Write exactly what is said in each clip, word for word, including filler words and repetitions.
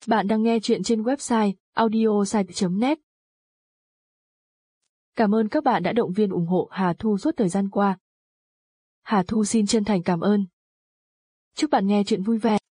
Bạn đang nghe chuyện trên website audiosite chấm net. Cảm ơn các bạn đã động viên ủng hộ Hà Thu suốt thời gian qua. Hà Thu xin chân thành cảm ơn. Chúc bạn nghe chuyện vui vẻ.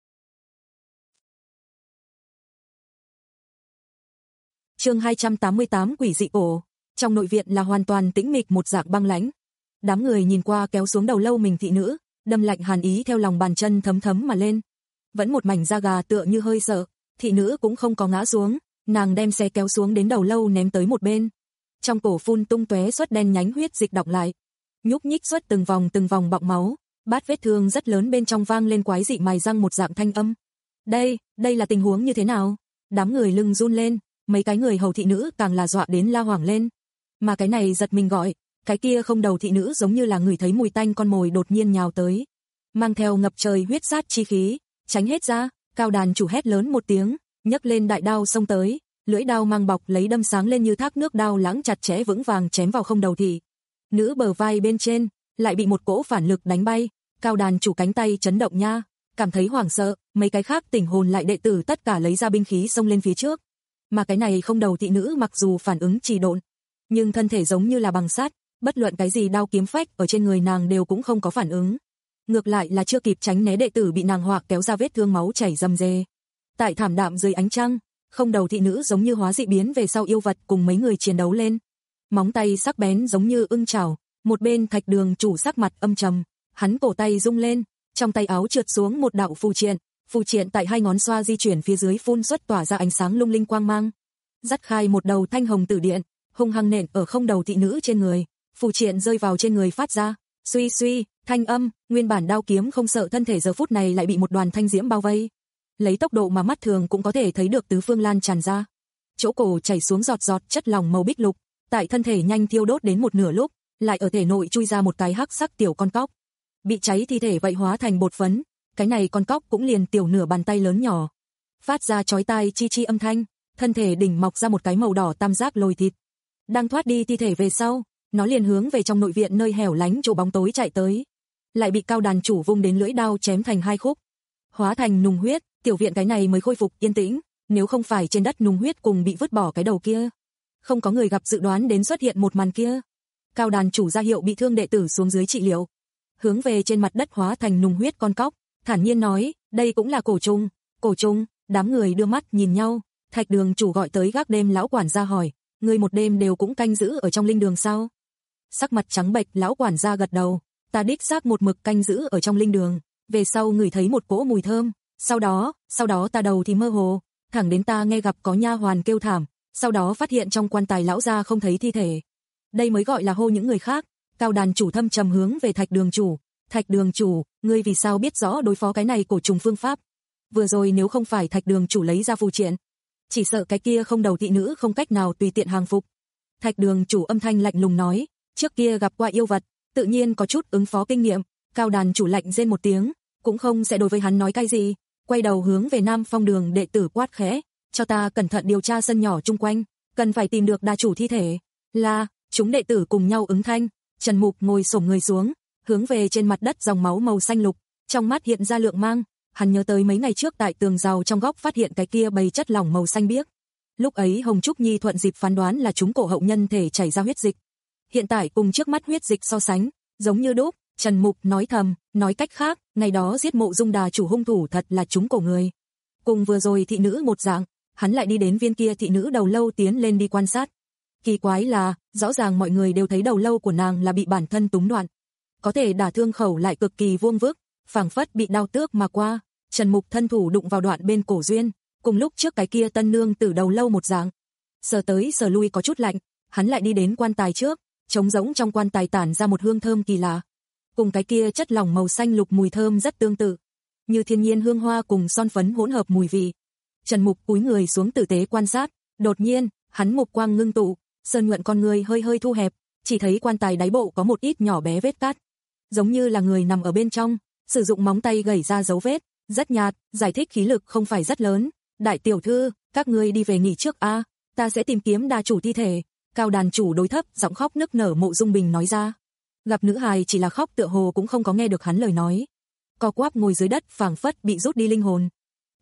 Chương hai trăm tám mươi tám Quỷ dị cổ. Trong nội viện là hoàn toàn tĩnh mịch một dạng băng lãnh. Đám người nhìn qua kéo xuống đầu lâu mình thị nữ, đâm lạnh hàn ý theo lòng bàn chân thấm thấm mà lên. Vẫn một mảnh da gà tựa như hơi sợ, thị nữ cũng không có ngã xuống, nàng đem xe kéo xuống đến đầu lâu ném tới một bên. Trong cổ phun tung tóe xuất đen nhánh huyết dịch đọng lại, nhúc nhích xuất từng vòng từng vòng bọng máu, bát vết thương rất lớn bên trong vang lên quái dị mài răng một dạng thanh âm. Đây, đây là tình huống như thế nào? Đám người lưng run lên, mấy cái người hầu thị nữ càng là dọa đến la hoảng lên. Mà cái này giật mình gọi, cái kia không đầu thị nữ giống như là người thấy mùi tanh con mồi đột nhiên nhào tới, mang theo ngập trời huyết sát chi khí, tránh hết ra. Cao đàn chủ hét lớn một tiếng, nhấc lên đại đao xông tới, lưỡi đao mang bọc lấy đâm sáng lên như thác nước đao lãng chặt chẽ vững vàng chém vào không đầu thị nữ bờ vai bên trên, lại bị một cỗ phản lực đánh bay. Cao đàn chủ cánh tay chấn động nha, cảm thấy hoảng sợ, mấy cái khác tỉnh hồn lại đệ tử tất cả lấy ra binh khí xông lên phía trước. Mà cái này không đầu thị nữ mặc dù phản ứng trì độn, nhưng thân thể giống như là bằng sắt, bất luận cái gì đao kiếm phách ở trên người nàng đều cũng không có phản ứng. Ngược lại là chưa kịp tránh né đệ tử bị nàng hoạc kéo ra vết thương máu chảy rầm rề. Tại thảm đạm dưới ánh trăng, không đầu thị nữ giống như hóa dị biến về sau yêu vật cùng mấy người chiến đấu lên. Móng tay sắc bén giống như ưng chảo, một bên Thạch Đường chủ sắc mặt âm trầm, hắn cổ tay rung lên, trong tay áo trượt xuống một đạo phù triện, phù triện tại hai ngón xoa di chuyển phía dưới phun xuất tỏa ra ánh sáng lung linh quang mang. Dắt khai một đầu thanh hồng tử điện, hung hăng nện ở không đầu thị nữ trên người, phù triện rơi vào trên người phát ra suy suy thanh âm, nguyên bản đao kiếm không sợ thân thể giờ phút này lại bị một đoàn thanh diễm bao vây. Lấy tốc độ mà mắt thường cũng có thể thấy được tứ phương lan tràn ra. Chỗ cổ chảy xuống giọt giọt chất lỏng màu bích lục, tại thân thể nhanh thiêu đốt đến một nửa lúc, lại ở thể nội chui ra một cái hắc sắc tiểu con cóc. Bị cháy thi thể vậy hóa thành bột phấn, cái này con cóc cũng liền tiểu nửa bàn tay lớn nhỏ. Phát ra chói tai chi chi âm thanh, thân thể đỉnh mọc ra một cái màu đỏ tam giác lồi thịt. Đang thoát đi thi thể về sau, nó liền hướng về trong nội viện nơi hẻo lánh chỗ bóng tối chạy tới. Lại bị cao đàn chủ vung đến lưỡi đao chém thành hai khúc, hóa thành nùng huyết. Tiểu viện cái này mới khôi phục yên tĩnh, nếu không phải trên đất nùng huyết cùng bị vứt bỏ cái đầu kia, không có người gặp dự đoán đến xuất hiện một màn kia. Cao đàn chủ ra hiệu bị thương đệ tử xuống dưới trị liệu, hướng về trên mặt đất hóa thành nùng huyết con cóc, thản nhiên nói, đây cũng là cổ trùng. Cổ trùng? Đám người đưa mắt nhìn nhau. Thạch Đường chủ gọi tới gác đêm lão quản gia hỏi, ngươi một đêm đều cũng canh giữ ở trong linh đường sao? Sắc mặt trắng bệch lão quản gia gật đầu, ta đích xác một mực canh giữ ở trong linh đường, về sau ngửi thấy một cỗ mùi thơm, sau đó, sau đó ta đầu thì mơ hồ, thẳng đến ta nghe gặp có nha hoàn kêu thảm, sau đó phát hiện trong quan tài lão gia không thấy thi thể. Đây mới gọi là hô những người khác. Cao đàn chủ thâm trầm hướng về Thạch Đường chủ, Thạch Đường chủ, ngươi vì sao biết rõ đối phó cái này cổ trùng phương pháp? Vừa rồi nếu không phải Thạch Đường chủ lấy ra phù triện, chỉ sợ cái kia không đầu thị nữ không cách nào tùy tiện hàng phục. Thạch Đường chủ âm thanh lạnh lùng nói, trước kia gặp qua yêu vật, tự nhiên có chút ứng phó kinh nghiệm. Cao đàn chủ lạnh rên một tiếng, cũng không sẽ đối với hắn nói cái gì, quay đầu hướng về Nam Phong đường đệ tử quát khẽ, cho ta cẩn thận điều tra sân nhỏ chung quanh, cần phải tìm được đa chủ thi thể. Là, chúng đệ tử cùng nhau ứng thanh. Trần Mục ngồi xổm người xuống, hướng về trên mặt đất dòng máu màu xanh lục, trong mắt hiện ra lượng mang, hắn nhớ tới mấy ngày trước tại tường rào trong góc phát hiện cái kia bầy chất lỏng màu xanh biếc. Lúc ấy Hồng Trúc Nhi thuận dịp phán đoán là chúng cổ hậu nhân thể chảy ra huyết dịch. Hiện tại cùng trước mắt huyết dịch so sánh, giống như đúc. Trần Mục nói thầm, nói cách khác, ngày đó giết Mộ Dung Đà chủ hung thủ thật là chúng cổ người. Cùng vừa rồi thị nữ một dạng, hắn lại đi đến viên kia thị nữ đầu lâu tiến lên đi quan sát. Kỳ quái là, rõ ràng mọi người đều thấy đầu lâu của nàng là bị bản thân túng đoạn, có thể đả thương khẩu lại cực kỳ vuông vức, phảng phất bị đao tước mà qua. Trần Mục thân thủ đụng vào đoạn bên cổ duyên, cùng lúc trước cái kia tân nương tử đầu lâu một dạng. Sờ tới sờ lui có chút lạnh, hắn lại đi đến quan tài trước, trống rỗng trong quan tài tản ra một hương thơm kỳ lạ, cùng cái kia chất lỏng màu xanh lục mùi thơm rất tương tự, như thiên nhiên hương hoa cùng son phấn hỗn hợp mùi vị. Trần Mục cúi người xuống tử tế quan sát, đột nhiên, hắn mục quang ngưng tụ, sơn nhuận con người hơi hơi thu hẹp, chỉ thấy quan tài đáy bộ có một ít nhỏ bé vết cát, giống như là người nằm ở bên trong, sử dụng móng tay gẩy ra dấu vết, rất nhạt, giải thích khí lực không phải rất lớn. Đại tiểu thư, các ngươi đi về nghỉ trước a, ta sẽ tìm kiếm đa chủ thi thể. Cao đàn chủ đối thấp, giọng khóc nức nở Mộ Dung Bình nói ra. Gặp nữ hài chỉ là khóc tựa hồ cũng không có nghe được hắn lời nói. Co quắp ngồi dưới đất phảng phất bị rút đi linh hồn.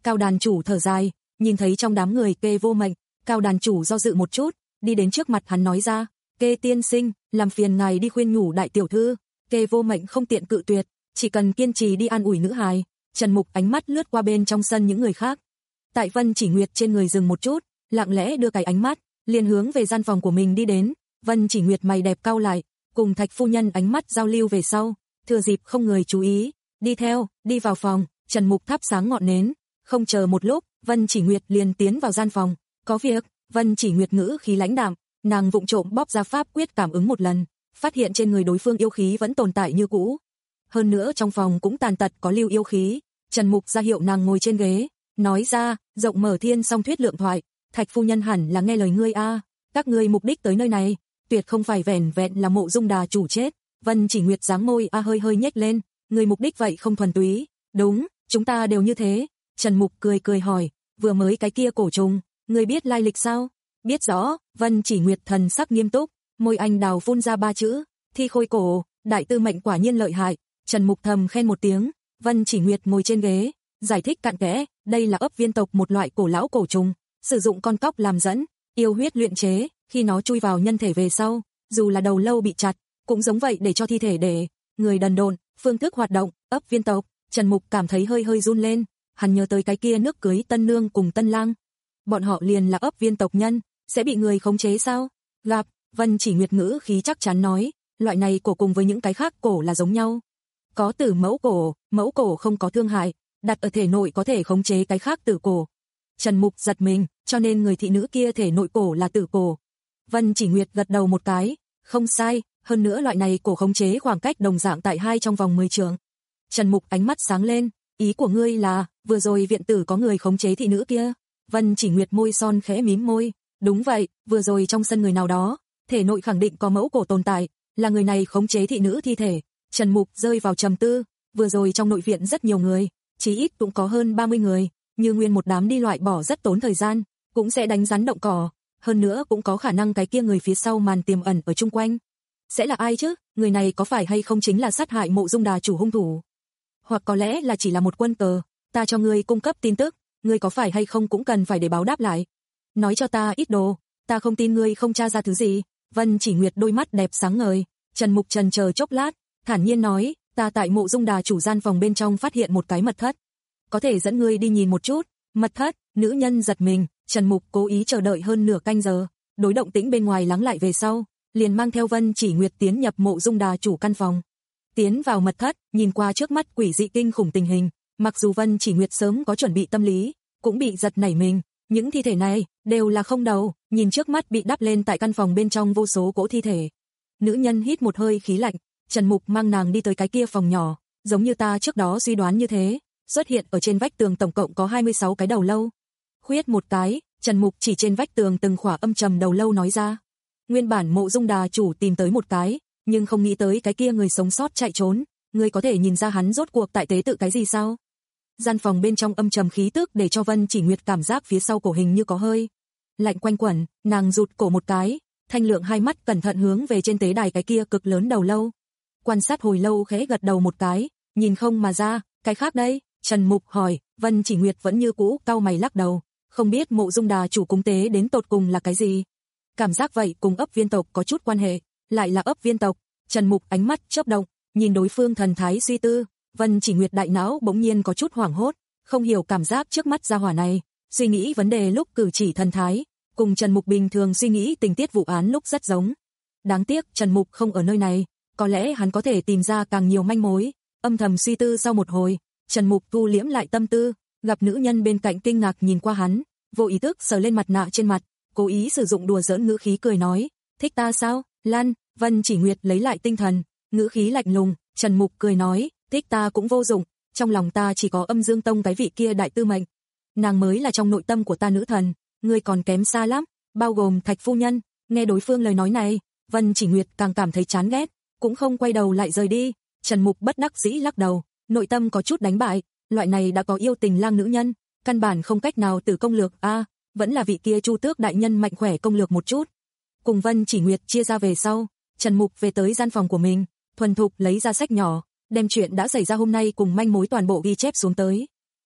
Cao đàn chủ thở dài, nhìn thấy trong đám người Kê Vô Mệnh, Cao đàn chủ do dự một chút, đi đến trước mặt hắn nói ra, Kê tiên sinh, làm phiền ngài đi khuyên nhủ đại tiểu thư. Kê Vô Mệnh không tiện cự tuyệt, chỉ cần kiên trì đi an ủi nữ hài. Trần Mục ánh mắt lướt qua bên trong sân những người khác. Tại Vân Chỉ Nguyệt trên người dừng một chút, lặng lẽ đưa cái ánh mắt, liền hướng về gian phòng của mình đi đến. Vân Chỉ Nguyệt mày đẹp cau lại, cùng Thạch phu nhân ánh mắt giao lưu về sau, thừa dịp không người chú ý, đi theo, đi vào phòng. Trần Mục thắp sáng ngọn nến, không chờ một lúc, Vân Chỉ Nguyệt liền tiến vào gian phòng. Có việc. Vân Chỉ Nguyệt ngữ khí lãnh đạm, nàng vụng trộm bóp ra pháp quyết cảm ứng một lần, phát hiện trên người đối phương yêu khí vẫn tồn tại như cũ. Hơn nữa trong phòng cũng tàn tật có lưu yêu khí. Trần Mục ra hiệu nàng ngồi trên ghế, nói ra, rộng mở thiên song thuyết lượng thoại, Thạch phu nhân hẳn là nghe lời ngươi a, các ngươi mục đích tới nơi này, tuyệt không phải vẻn vẹn là Mộ Dung Đà chủ chết. Vân Chỉ Nguyệt dáng môi a hơi hơi nhếch lên, người mục đích vậy không thuần túy. Đúng, chúng ta đều như thế. Trần Mục cười cười hỏi, vừa mới cái kia cổ trùng, ngươi biết lai lịch sao? Biết rõ. Vân Chỉ Nguyệt thần sắc nghiêm túc, môi anh đào phun ra ba chữ, thi khôi cổ. Đại tư mệnh quả nhiên lợi hại. Trần Mục thầm khen một tiếng. Vân Chỉ Nguyệt ngồi trên ghế, giải thích cặn kẽ, đây là ấp viên tộc một loại cổ lão cổ trùng, sử dụng con cóc làm dẫn, yêu huyết luyện chế, khi nó chui vào nhân thể về sau, dù là đầu lâu bị chặt, cũng giống vậy để cho thi thể để người đần độn. Phương thức hoạt động, ấp viên tộc. Trần Mục cảm thấy hơi hơi run lên, hắn nhớ tới cái kia nước cưới tân nương cùng tân lang, bọn họ liền là ấp viên tộc nhân, sẽ bị người khống chế sao? Gặp. Vân Chỉ Nguyệt ngữ khí chắc chắn nói, loại này cổ cùng với những cái khác cổ là giống nhau. Có tử mẫu cổ, mẫu cổ không có thương hại, đặt ở thể nội có thể khống chế cái khác tử cổ. Trần Mục giật mình, cho nên người thị nữ kia thể nội cổ là tử cổ. Vân Chỉ Nguyệt gật đầu một cái, không sai, hơn nữa loại này cổ khống chế khoảng cách đồng dạng tại hai trong vòng mười trượng. Trần Mục ánh mắt sáng lên, ý của ngươi là, vừa rồi viện tử có người khống chế thị nữ kia? Vân Chỉ Nguyệt môi son khẽ mím môi, đúng vậy, vừa rồi trong sân người nào đó, thể nội khẳng định có mẫu cổ tồn tại, là người này khống chế thị nữ thi thể. Trần Mục rơi vào trầm tư, vừa rồi trong nội viện rất nhiều người, chí ít cũng có hơn ba mươi người, như nguyên một đám đi loại bỏ rất tốn thời gian, cũng sẽ đánh rắn động cỏ, hơn nữa cũng có khả năng cái kia người phía sau màn tiềm ẩn ở chung quanh. Sẽ là ai chứ? Người này có phải hay không chính là sát hại Mộ Dung Đà chủ hung thủ? Hoặc có lẽ là chỉ là một quân cờ, ta cho ngươi cung cấp tin tức, ngươi có phải hay không cũng cần phải để báo đáp lại. Nói cho ta ít đồ, ta không tin ngươi không tra ra thứ gì. Vân Chỉ Nguyệt đôi mắt đẹp sáng ngời, Trần Mục trần chờ chốc lát, thản nhiên nói, ta tại Mộ Dung Đà chủ gian phòng bên trong phát hiện một cái mật thất, có thể dẫn ngươi đi nhìn một chút. Mật thất. Nữ nhân giật mình, Trần Mục cố ý chờ đợi hơn nửa canh giờ, đối động tĩnh bên ngoài lắng lại về sau, liền mang theo Vân Chỉ Nguyệt tiến nhập Mộ Dung Đà chủ căn phòng. Tiến vào mật thất, nhìn qua trước mắt quỷ dị kinh khủng tình hình, mặc dù Vân Chỉ Nguyệt sớm có chuẩn bị tâm lý, cũng bị giật nảy mình, những thi thể này đều là không đầu, nhìn trước mắt bị đắp lên tại căn phòng bên trong vô số cỗ thi thể. Nữ nhân hít một hơi khí lạnh, Trần Mục mang nàng đi tới cái kia phòng nhỏ, giống như ta trước đó suy đoán như thế, xuất hiện ở trên vách tường tổng cộng có hai mươi sáu cái đầu lâu. Khuyết một cái, Trần Mục chỉ trên vách tường từng khỏa âm trầm đầu lâu nói ra. Nguyên bản Mộ Dung Đà chủ tìm tới một cái, nhưng không nghĩ tới cái kia người sống sót chạy trốn, ngươi có thể nhìn ra hắn rốt cuộc tại tế tự cái gì sao? Gian phòng bên trong âm trầm khí tức để cho Vân Chỉ Nguyệt cảm giác phía sau cổ hình như có hơi lạnh quanh quẩn, nàng rụt cổ một cái, thanh lượng hai mắt cẩn thận hướng về trên tế đài cái kia cực lớn đầu lâu. Quan sát hồi lâu khẽ gật đầu một cái, nhìn không mà ra, cái khác đây? Trần Mục hỏi. Vân Chỉ Nguyệt vẫn như cũ cau mày lắc đầu, không biết Mộ Dung Đà chủ cúng tế đến tột cùng là cái gì. Cảm giác vậy cùng ấp viên tộc có chút quan hệ, lại là ấp viên tộc. Trần Mục ánh mắt chớp động, nhìn đối phương thần thái suy tư, Vân Chỉ Nguyệt đại não bỗng nhiên có chút hoảng hốt, không hiểu cảm giác trước mắt gia hỏa này, suy nghĩ vấn đề lúc cử chỉ thần thái, cùng Trần Mục bình thường suy nghĩ tình tiết vụ án lúc rất giống. Đáng tiếc Trần Mục không ở nơi này, có lẽ hắn có thể tìm ra càng nhiều manh mối. Âm thầm suy tư sau một hồi, Trần Mục thu liễm lại tâm tư, gặp nữ nhân bên cạnh kinh ngạc nhìn qua hắn, vô ý thức sờ lên mặt nạ trên mặt, cố ý sử dụng đùa giỡn ngữ khí cười nói, thích ta sao, Lan? Vân Chỉ Nguyệt lấy lại tinh thần, ngữ khí lạnh lùng. Trần Mục cười nói, thích ta cũng vô dụng, trong lòng ta chỉ có Âm Dương Tông cái vị kia đại tư mệnh, nàng mới là trong nội tâm của ta nữ thần, ngươi còn kém xa lắm, bao gồm Thạch phu nhân. Nghe đối phương lời nói này, Vân Chỉ Nguyệt càng cảm thấy chán ghét, cũng không quay đầu lại rời đi. Trần Mục bất đắc dĩ lắc đầu, nội tâm có chút đánh bại, loại này đã có yêu tình lang nữ nhân, căn bản không cách nào tử công lược a, à, vẫn là vị kia Chu Tước đại nhân mạnh khỏe công lược một chút. Cùng Vân Chỉ Nguyệt chia ra về sau, Trần Mục về tới gian phòng của mình, thuần thục lấy ra sách nhỏ, đem chuyện đã xảy ra hôm nay cùng manh mối toàn bộ ghi chép xuống tới.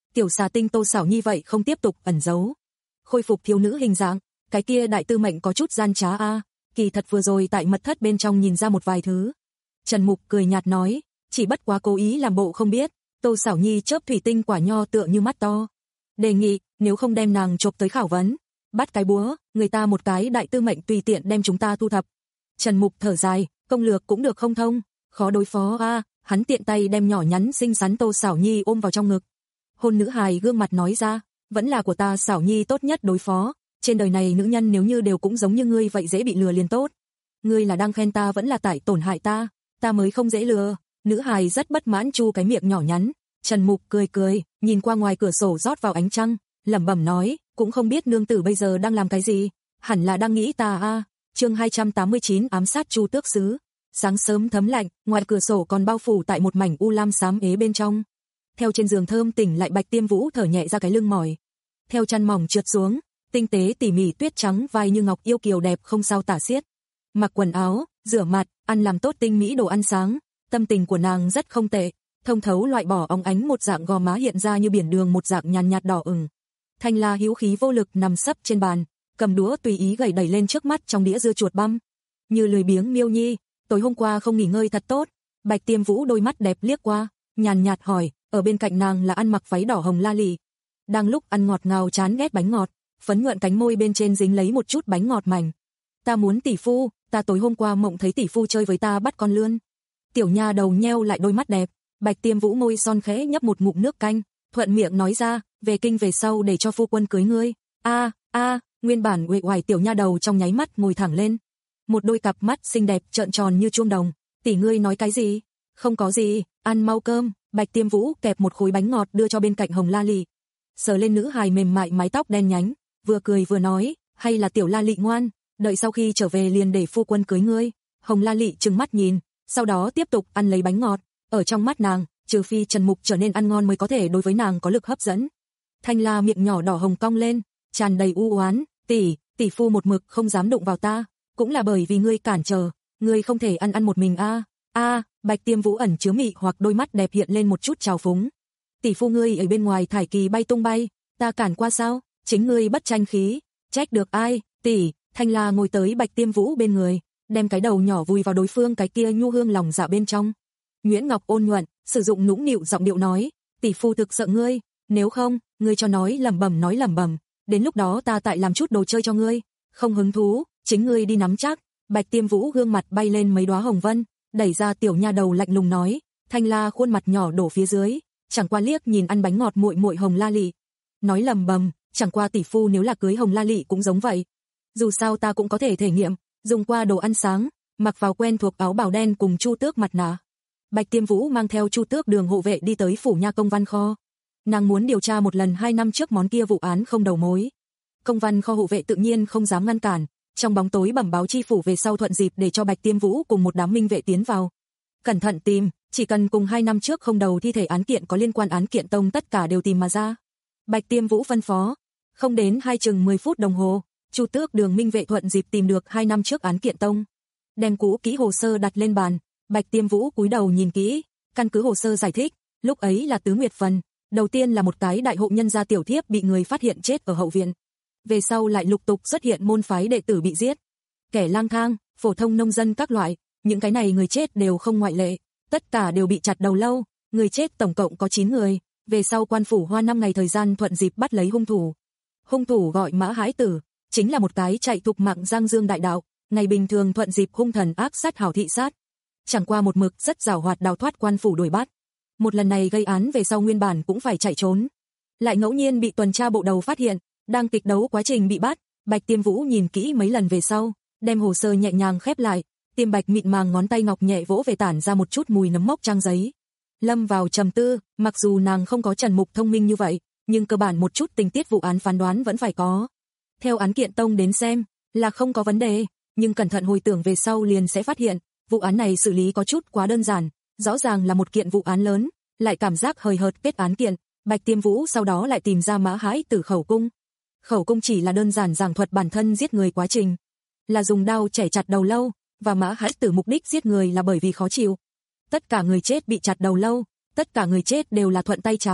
Tiểu xà tinh Tô Sảo Nhi vậy không tiếp tục ẩn giấu. Khôi phục thiếu nữ hình dạng, cái kia đại tư mệnh có chút gian trá a, kỳ thật vừa rồi tại mật thất bên trong nhìn ra một vài thứ. Trần Mục cười nhạt nói, chỉ bất quá cố ý làm bộ không biết. Tô Sảo Nhi chớp thủy tinh quả nho tựa như mắt to. Đề nghị, nếu không đem nàng chộp tới khảo vấn, bắt cái búa, người ta một cái đại tư mệnh tùy tiện đem chúng ta thu thập. Trần Mục thở dài, công lược cũng được không thông, khó đối phó a, à, hắn tiện tay đem nhỏ nhắn xinh xắn Tô Sảo Nhi ôm vào trong ngực. Hôn nữ hài gương mặt nói ra, vẫn là của ta Sảo Nhi tốt nhất đối phó, trên đời này nữ nhân nếu như đều cũng giống như ngươi vậy dễ bị lừa liền tốt. Ngươi là đang khen ta vẫn là tại tổn hại ta, ta mới không dễ lừa. Nữ hài rất bất mãn chu cái miệng nhỏ nhắn. Trần Mục cười cười, nhìn qua ngoài cửa sổ rót vào ánh trăng, lẩm bẩm nói, cũng không biết nương tử bây giờ đang làm cái gì, hẳn là đang nghĩ ta a. À. Chương hai trăm tám mươi chín ám sát Chu Tước Sứ. Sáng sớm thấm lạnh, ngoài cửa sổ còn bao phủ tại một mảnh u lam xám ế bên trong. Theo trên giường thơm tỉnh lại Bạch Tiêm Vũ thở nhẹ ra cái lưng mỏi. Theo chăn mỏng trượt xuống, tinh tế tỉ mỉ tuyết trắng vai như ngọc yêu kiều đẹp không sao tả xiết. Mặc quần áo, rửa mặt, ăn làm tốt tinh mỹ đồ ăn sáng, tâm tình của nàng rất không tệ, thông thấu loại bỏ óng ánh một dạng gò má hiện ra như biển đường một dạng nhàn nhạt đỏ ửng. Thanh La hữu khí vô lực nằm sấp trên bàn, cầm đũa tùy ý gẩy đẩy lên trước mắt trong đĩa dưa chuột băm. Như lười biếng miêu nhi, tối hôm qua không nghỉ ngơi thật tốt. Bạch Tiêm Vũ đôi mắt đẹp liếc qua, nhàn nhạt hỏi, ở bên cạnh nàng là ăn mặc váy đỏ hồng La Lị. Đang lúc ăn ngọt ngào chán ghét bánh ngọt, phấn nhuận cánh môi bên trên dính lấy một chút bánh ngọt mảnh. Ta muốn tỷ phu, ta tối hôm qua mộng thấy tỷ phu chơi với ta bắt con lươn. Tiểu nha đầu nheo lại đôi mắt đẹp, Bạch Tiêm Vũ môi son khẽ nhấp một ngụm nước canh, thuận miệng nói ra, về kinh về sau để cho phu quân cưới ngươi. A, a, nguyên bản uể oải tiểu nha đầu trong nháy mắt ngồi thẳng lên. Một đôi cặp mắt xinh đẹp trợn tròn như chuông đồng, tỷ ngươi nói cái gì? Không có gì, ăn mau cơm. Bạch Tiêm Vũ kẹp một khối bánh ngọt đưa cho bên cạnh Hồng La Lị. Sờ lên nữ hài mềm mại mái tóc đen nhánh, vừa cười vừa nói, hay là tiểu La Lị ngoan, đợi sau khi trở về liền để phu quân cưới ngươi. Hồng La Lị trừng mắt nhìn, sau đó tiếp tục ăn lấy bánh ngọt, ở trong mắt nàng, trừ phi Trần Mục trở nên ăn ngon mới có thể đối với nàng có lực hấp dẫn. Thanh La miệng nhỏ đỏ hồng cong lên, tràn đầy u oán, tỷ, tỷ phu một mực không dám đụng vào ta, cũng là bởi vì ngươi cản trở, ngươi không thể ăn ăn một mình a. A, Bạch Tiêm Vũ ẩn chứa mị hoặc đôi mắt đẹp hiện lên một chút trào phúng. Tỷ phu ngươi ở bên ngoài thải kỳ bay tung bay, ta cản qua sao? Chính ngươi bất tranh khí, trách được ai? Tỷ. Thanh La ngồi tới Bạch Tiêm Vũ bên người, đem cái đầu nhỏ vùi vào đối phương cái kia nhu hương lòng dạ bên trong. Nguyễn Ngọc ôn nhuận, sử dụng nũng nịu giọng điệu nói, tỷ phu thực sợ ngươi, nếu không, ngươi cho nói lẩm bẩm nói lẩm bẩm, đến lúc đó ta tại làm chút đồ chơi cho ngươi, không hứng thú, chính ngươi đi nắm chắc. Bạch Tiêm Vũ gương mặt bay lên mấy đóa hồng vân, đẩy ra tiểu nha đầu lạnh lùng nói. Thanh La khuôn mặt nhỏ đổ phía dưới, chẳng qua liếc nhìn ăn bánh ngọt muội muội Hồng La Lị, nói lẩm bẩm, chẳng qua tỷ phu nếu là cưới Hồng La Lị cũng giống vậy. Dù sao ta cũng có thể thể nghiệm, dùng qua đồ ăn sáng, mặc vào quen thuộc áo bào đen cùng Chu Tước mặt nạ. Bạch Tiêm Vũ mang theo Chu Tước Đường hộ vệ đi tới phủ nha công văn kho. Nàng muốn điều tra một lần hai năm trước món kia vụ án không đầu mối. Công văn kho hộ vệ tự nhiên không dám ngăn cản, trong bóng tối bẩm báo chi phủ về sau thuận dịp để cho Bạch Tiêm Vũ cùng một đám minh vệ tiến vào. Cẩn thận tìm, chỉ cần cùng hai năm trước không đầu thi thể án kiện có liên quan án kiện tông tất cả đều tìm mà ra. Bạch Tiêm Vũ phân phó, không đến hai chừng mười phút đồng hồ, Chu Tước Đường minh vệ thuận dịp tìm được hai năm trước án kiện tông. Đem cũ kỹ hồ sơ đặt lên bàn, Bạch Tiêm Vũ cúi đầu nhìn kỹ, căn cứ hồ sơ giải thích, lúc ấy là tứ nguyệt phần, đầu tiên là một cái đại hộ nhân gia tiểu thiếp bị người phát hiện chết ở hậu viện. Về sau lại lục tục xuất hiện môn phái đệ tử bị giết, kẻ lang thang, phổ thông nông dân các loại, những cái này người chết đều không ngoại lệ, tất cả đều bị chặt đầu lâu, người chết tổng cộng có chín người, về sau quan phủ hoa năm ngày thời gian thuận dịp bắt lấy hung thủ. Hung thủ gọi Mã Hãi Tử, chính là một cái chạy thục mạng Giang Dương đại đạo, ngày bình thường thuận dịp hung thần ác sát hảo thị sát. Chẳng qua một mực rất giàu hoạt đào thoát quan phủ đuổi bắt. Một lần này gây án về sau nguyên bản cũng phải chạy trốn. Lại ngẫu nhiên bị tuần tra bộ đầu phát hiện, đang kịch đấu quá trình bị bắt. Bạch Tiêm Vũ nhìn kỹ mấy lần về sau, đem hồ sơ nhẹ nhàng khép lại, tiêm bạch mịn màng ngón tay ngọc nhẹ vỗ về tản ra một chút mùi nấm mốc trang giấy. Lâm vào trầm tư, mặc dù nàng không có Trần Mục thông minh như vậy, nhưng cơ bản một chút tình tiết vụ án phán đoán vẫn phải có. Theo án kiện tông đến xem, là không có vấn đề, nhưng cẩn thận hồi tưởng về sau liền sẽ phát hiện, vụ án này xử lý có chút quá đơn giản, rõ ràng là một kiện vụ án lớn, lại cảm giác hời hợt kết án kiện. Bạch Tiêm Vũ sau đó lại tìm ra Mã Hãi Tử khẩu cung. Khẩu cung chỉ là đơn giản giảng thuật bản thân giết người quá trình, là dùng đao chẻ chặt đầu lâu, và Mã Hãi Tử mục đích giết người là bởi vì khó chịu. Tất cả người chết bị chặt đầu lâu, tất cả người chết đều là thuận tay trái,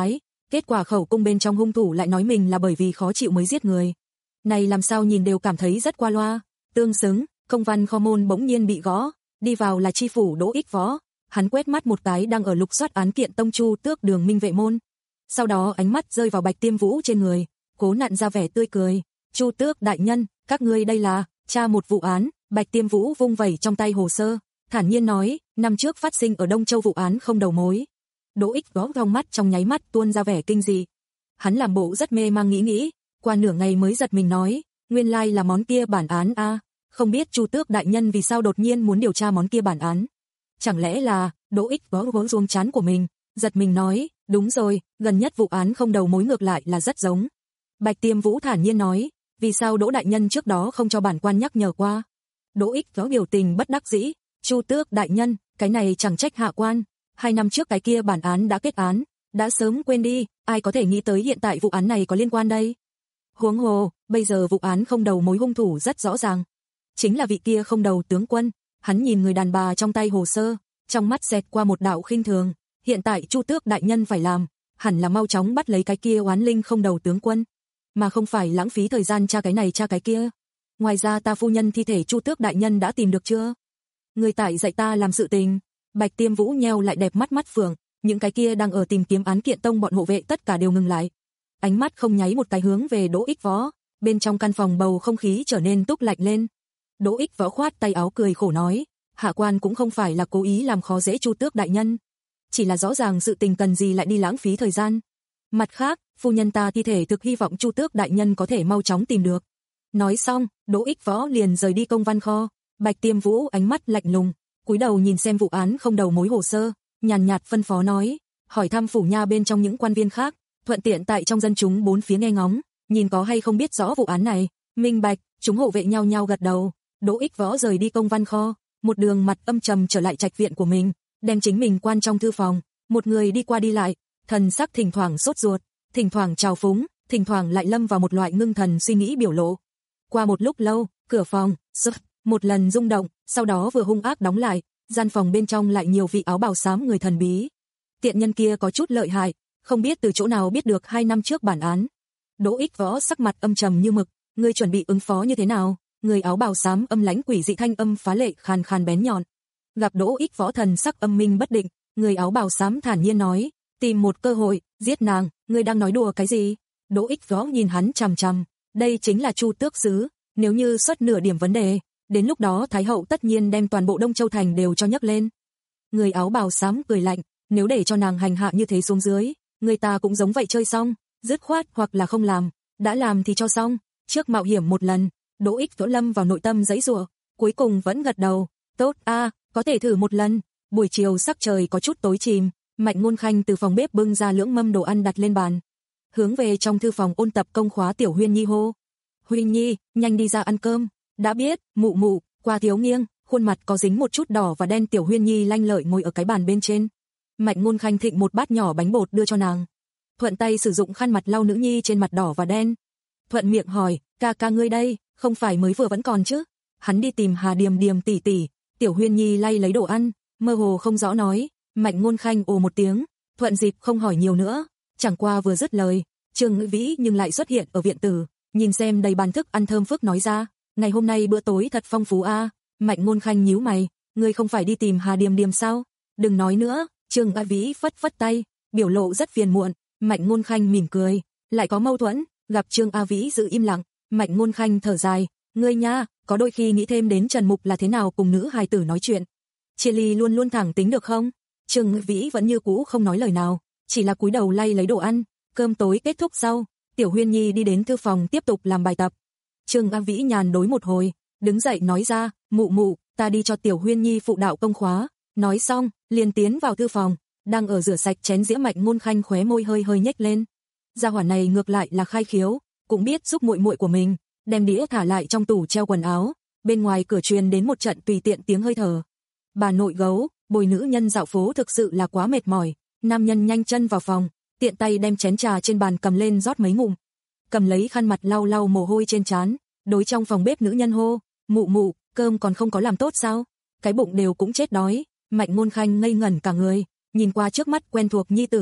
kết quả khẩu cung bên trong hung thủ lại nói mình là bởi vì khó chịu mới giết người. Này làm sao nhìn đều cảm thấy rất qua loa, tương xứng. Công văn kho môn bỗng nhiên bị gõ, đi vào là tri phủ Đỗ Ích Võ. Hắn quét mắt một cái đang ở lục soát án kiện Tông Chu Tước Đường Minh vệ môn. Sau đó ánh mắt rơi vào Bạch Tiêm Vũ trên người, cố nặn ra vẻ tươi cười. Chu Tước đại nhân, các ngươi đây là tra một vụ án. Bạch Tiêm Vũ vung vẩy trong tay hồ sơ, thản nhiên nói, năm trước phát sinh ở Đông Châu vụ án không đầu mối. Đỗ Ích Võ trong mắt trong nháy mắt tuôn ra vẻ kinh dị. Hắn làm bộ rất mê mang nghĩ nghĩ, qua nửa ngày mới giật mình nói, nguyên lai là món kia bản án a. Không biết Chu Tước đại nhân vì sao đột nhiên muốn điều tra món kia bản án. Chẳng lẽ là, Đỗ Ích Võ vỗ xuống trán của mình, giật mình nói, đúng rồi, gần nhất vụ án không đầu mối ngược lại là rất giống. Bạch Tiêm Vũ thản nhiên nói, vì sao Đỗ đại nhân trước đó không cho bản quan nhắc nhở qua. Đỗ Ích Võ biểu tình bất đắc dĩ, Chu Tước đại nhân, cái này chẳng trách hạ quan, hai năm trước cái kia bản án đã kết án, đã sớm quên đi, ai có thể nghĩ tới hiện tại vụ án này có liên quan đây. Huống hồ, bây giờ vụ án không đầu mối hung thủ rất rõ ràng. Chính là vị kia không đầu tướng quân. Hắn nhìn người đàn bà trong tay hồ sơ, trong mắt xẹt qua một đạo khinh thường. Hiện tại Chu Tước đại nhân phải làm, hẳn là mau chóng bắt lấy cái kia oán linh không đầu tướng quân, mà không phải lãng phí thời gian tra cái này tra cái kia. Ngoài ra ta phu nhân thi thể Chu Tước đại nhân đã tìm được chưa? Người tại dạy ta làm sự tình. Bạch Tiêm Vũ nheo lại đẹp mắt mắt phượng, những cái kia đang ở tìm kiếm án kiện Tông bọn hộ vệ tất cả đều ngừng lại. Ánh mắt không nháy một cái hướng về Đỗ Ích Võ, bên trong căn phòng bầu không khí trở nên túc lạnh lên. Đỗ Ích Võ khoát tay áo cười khổ nói, hạ quan cũng không phải là cố ý làm khó dễ Chu Tước đại nhân, chỉ là rõ ràng sự tình cần gì lại đi lãng phí thời gian. Mặt khác, phu nhân ta thi thể thực hy vọng Chu Tước đại nhân có thể mau chóng tìm được. Nói xong, Đỗ Ích Võ liền rời đi công văn kho. Bạch Tiêm Vũ ánh mắt lạnh lùng, cúi đầu nhìn xem vụ án không đầu mối hồ sơ, nhàn nhạt phân phó nói, hỏi thăm phủ nha bên trong những quan viên khác, thuận tiện tại trong dân chúng bốn phía nghe ngóng, nhìn có hay không biết rõ vụ án này. Minh bạch, chúng hộ vệ nhau nhau gật đầu. Đỗ Ích Võ rời đi công văn kho, một đường mặt âm trầm trở lại trạch viện của mình, đem chính mình quan trong thư phòng, một người đi qua đi lại, thần sắc thỉnh thoảng sốt ruột, thỉnh thoảng trào phúng, thỉnh thoảng lại lâm vào một loại ngưng thần suy nghĩ biểu lộ. Qua một lúc lâu, cửa phòng một lần rung động, sau đó vừa hung ác đóng lại, gian phòng bên trong lại nhiều vị áo bào xám người thần bí. Tiện nhân kia có chút lợi hại, không biết từ chỗ nào biết được hai năm trước bản án. Đỗ Ích Võ sắc mặt âm trầm như mực, ngươi chuẩn bị ứng phó như thế nào? Người áo bào xám âm lãnh quỷ dị thanh âm phá lệ khàn khàn bén nhọn. Gặp Đỗ Ích Võ thần sắc âm minh bất định, người áo bào xám thản nhiên nói, tìm một cơ hội, giết nàng, ngươi đang nói đùa cái gì? Đỗ Ích Võ nhìn hắn chằm chằm, đây chính là Chu Tước sứ, nếu như xuất nửa điểm vấn đề, đến lúc đó Thái hậu tất nhiên đem toàn bộ Đông Châu thành đều cho nhấc lên. Người áo bào xám cười lạnh, nếu để cho nàng hành hạ như thế xuống dưới, người ta cũng giống vậy chơi xong, dứt khoát hoặc là không làm, đã làm thì cho xong, trước mạo hiểm một lần. Đỗ Ích Võ lâm vào nội tâm giãy giụa, cuối cùng vẫn gật đầu, tốt a, có thể thử một lần. Buổi chiều sắc trời có chút tối chìm, Mạnh Ngôn Khanh từ phòng bếp bưng ra lưỡng mâm đồ ăn đặt lên bàn, hướng về trong thư phòng ôn tập công khóa Tiểu Huyên Nhi hô, Huyên Nhi, nhanh đi ra ăn cơm. Đã biết, mụ mụ. Qua thiếu nghiêng, khuôn mặt có dính một chút đỏ và đen Tiểu Huyên Nhi lanh lợi ngồi ở cái bàn bên trên. Mạnh Ngôn Khanh thịnh một bát nhỏ bánh bột đưa cho nàng, thuận tay sử dụng khăn mặt lau nữ nhi trên mặt đỏ và đen, thuận miệng hỏi, ca ca ngươi đây, không phải mới vừa vẫn còn chứ? Hắn đi tìm Hà Điềm Điềm tỷ tỷ. Tiểu Huyên Nhi lay lấy đồ ăn, mơ hồ không rõ nói. Mạnh Ngôn Khanh ồ một tiếng, thuận dịp không hỏi nhiều nữa. Chẳng qua vừa dứt lời, Trương Ngữ Vĩ nhưng lại xuất hiện ở viện tử, nhìn xem đầy bàn thức ăn thơm phức nói ra, ngày hôm nay bữa tối thật phong phú a. Mạnh Ngôn Khanh nhíu mày, ngươi không phải đi tìm Hà Điềm Điềm sao? Đừng nói nữa. Trương Ngữ Vĩ phất phất tay, biểu lộ rất phiền muộn. Mạnh Ngôn Khanh mỉm cười, lại có mâu thuẫn. Gặp Trương A Vĩ giữ im lặng, Mạnh Ngôn Khanh thở dài, ngươi nha, có đôi khi nghĩ thêm đến Trần Mục là thế nào cùng nữ hài tử nói chuyện. Chia ly luôn luôn thẳng tính được không? Trương Ngữ Vĩ vẫn như cũ không nói lời nào, chỉ là cúi đầu lay lấy đồ ăn. Cơm tối kết thúc sau, Tiểu Huyên Nhi đi đến thư phòng tiếp tục làm bài tập. Trương A Vĩ nhàn đối một hồi, đứng dậy nói ra, mụ mụ, ta đi cho Tiểu Huyên Nhi phụ đạo công khóa. Nói xong, liền tiến vào thư phòng, đang ở rửa sạch chén dĩa. Mạnh Ngôn Khanh khóe môi hơi hơi nhếch lên. Gia hỏa này ngược lại là khai khiếu, cũng biết giúp muội muội của mình, đem đĩa thả lại trong tủ treo quần áo. Bên ngoài cửa truyền đến một trận tùy tiện tiếng hơi thở. Bà nội gấu, bồi nữ nhân dạo phố thực sự là quá mệt mỏi. Nam nhân nhanh chân vào phòng, tiện tay đem chén trà trên bàn cầm lên rót mấy ngụm, cầm lấy khăn mặt lau lau mồ hôi trên trán, đối trong phòng bếp nữ nhân hô, mụ mụ, cơm còn không có làm tốt sao? Cái bụng đều cũng chết đói. Mạnh Ngôn Khanh ngây ngẩn cả người, nhìn qua trước mắt quen thuộc nhi tử,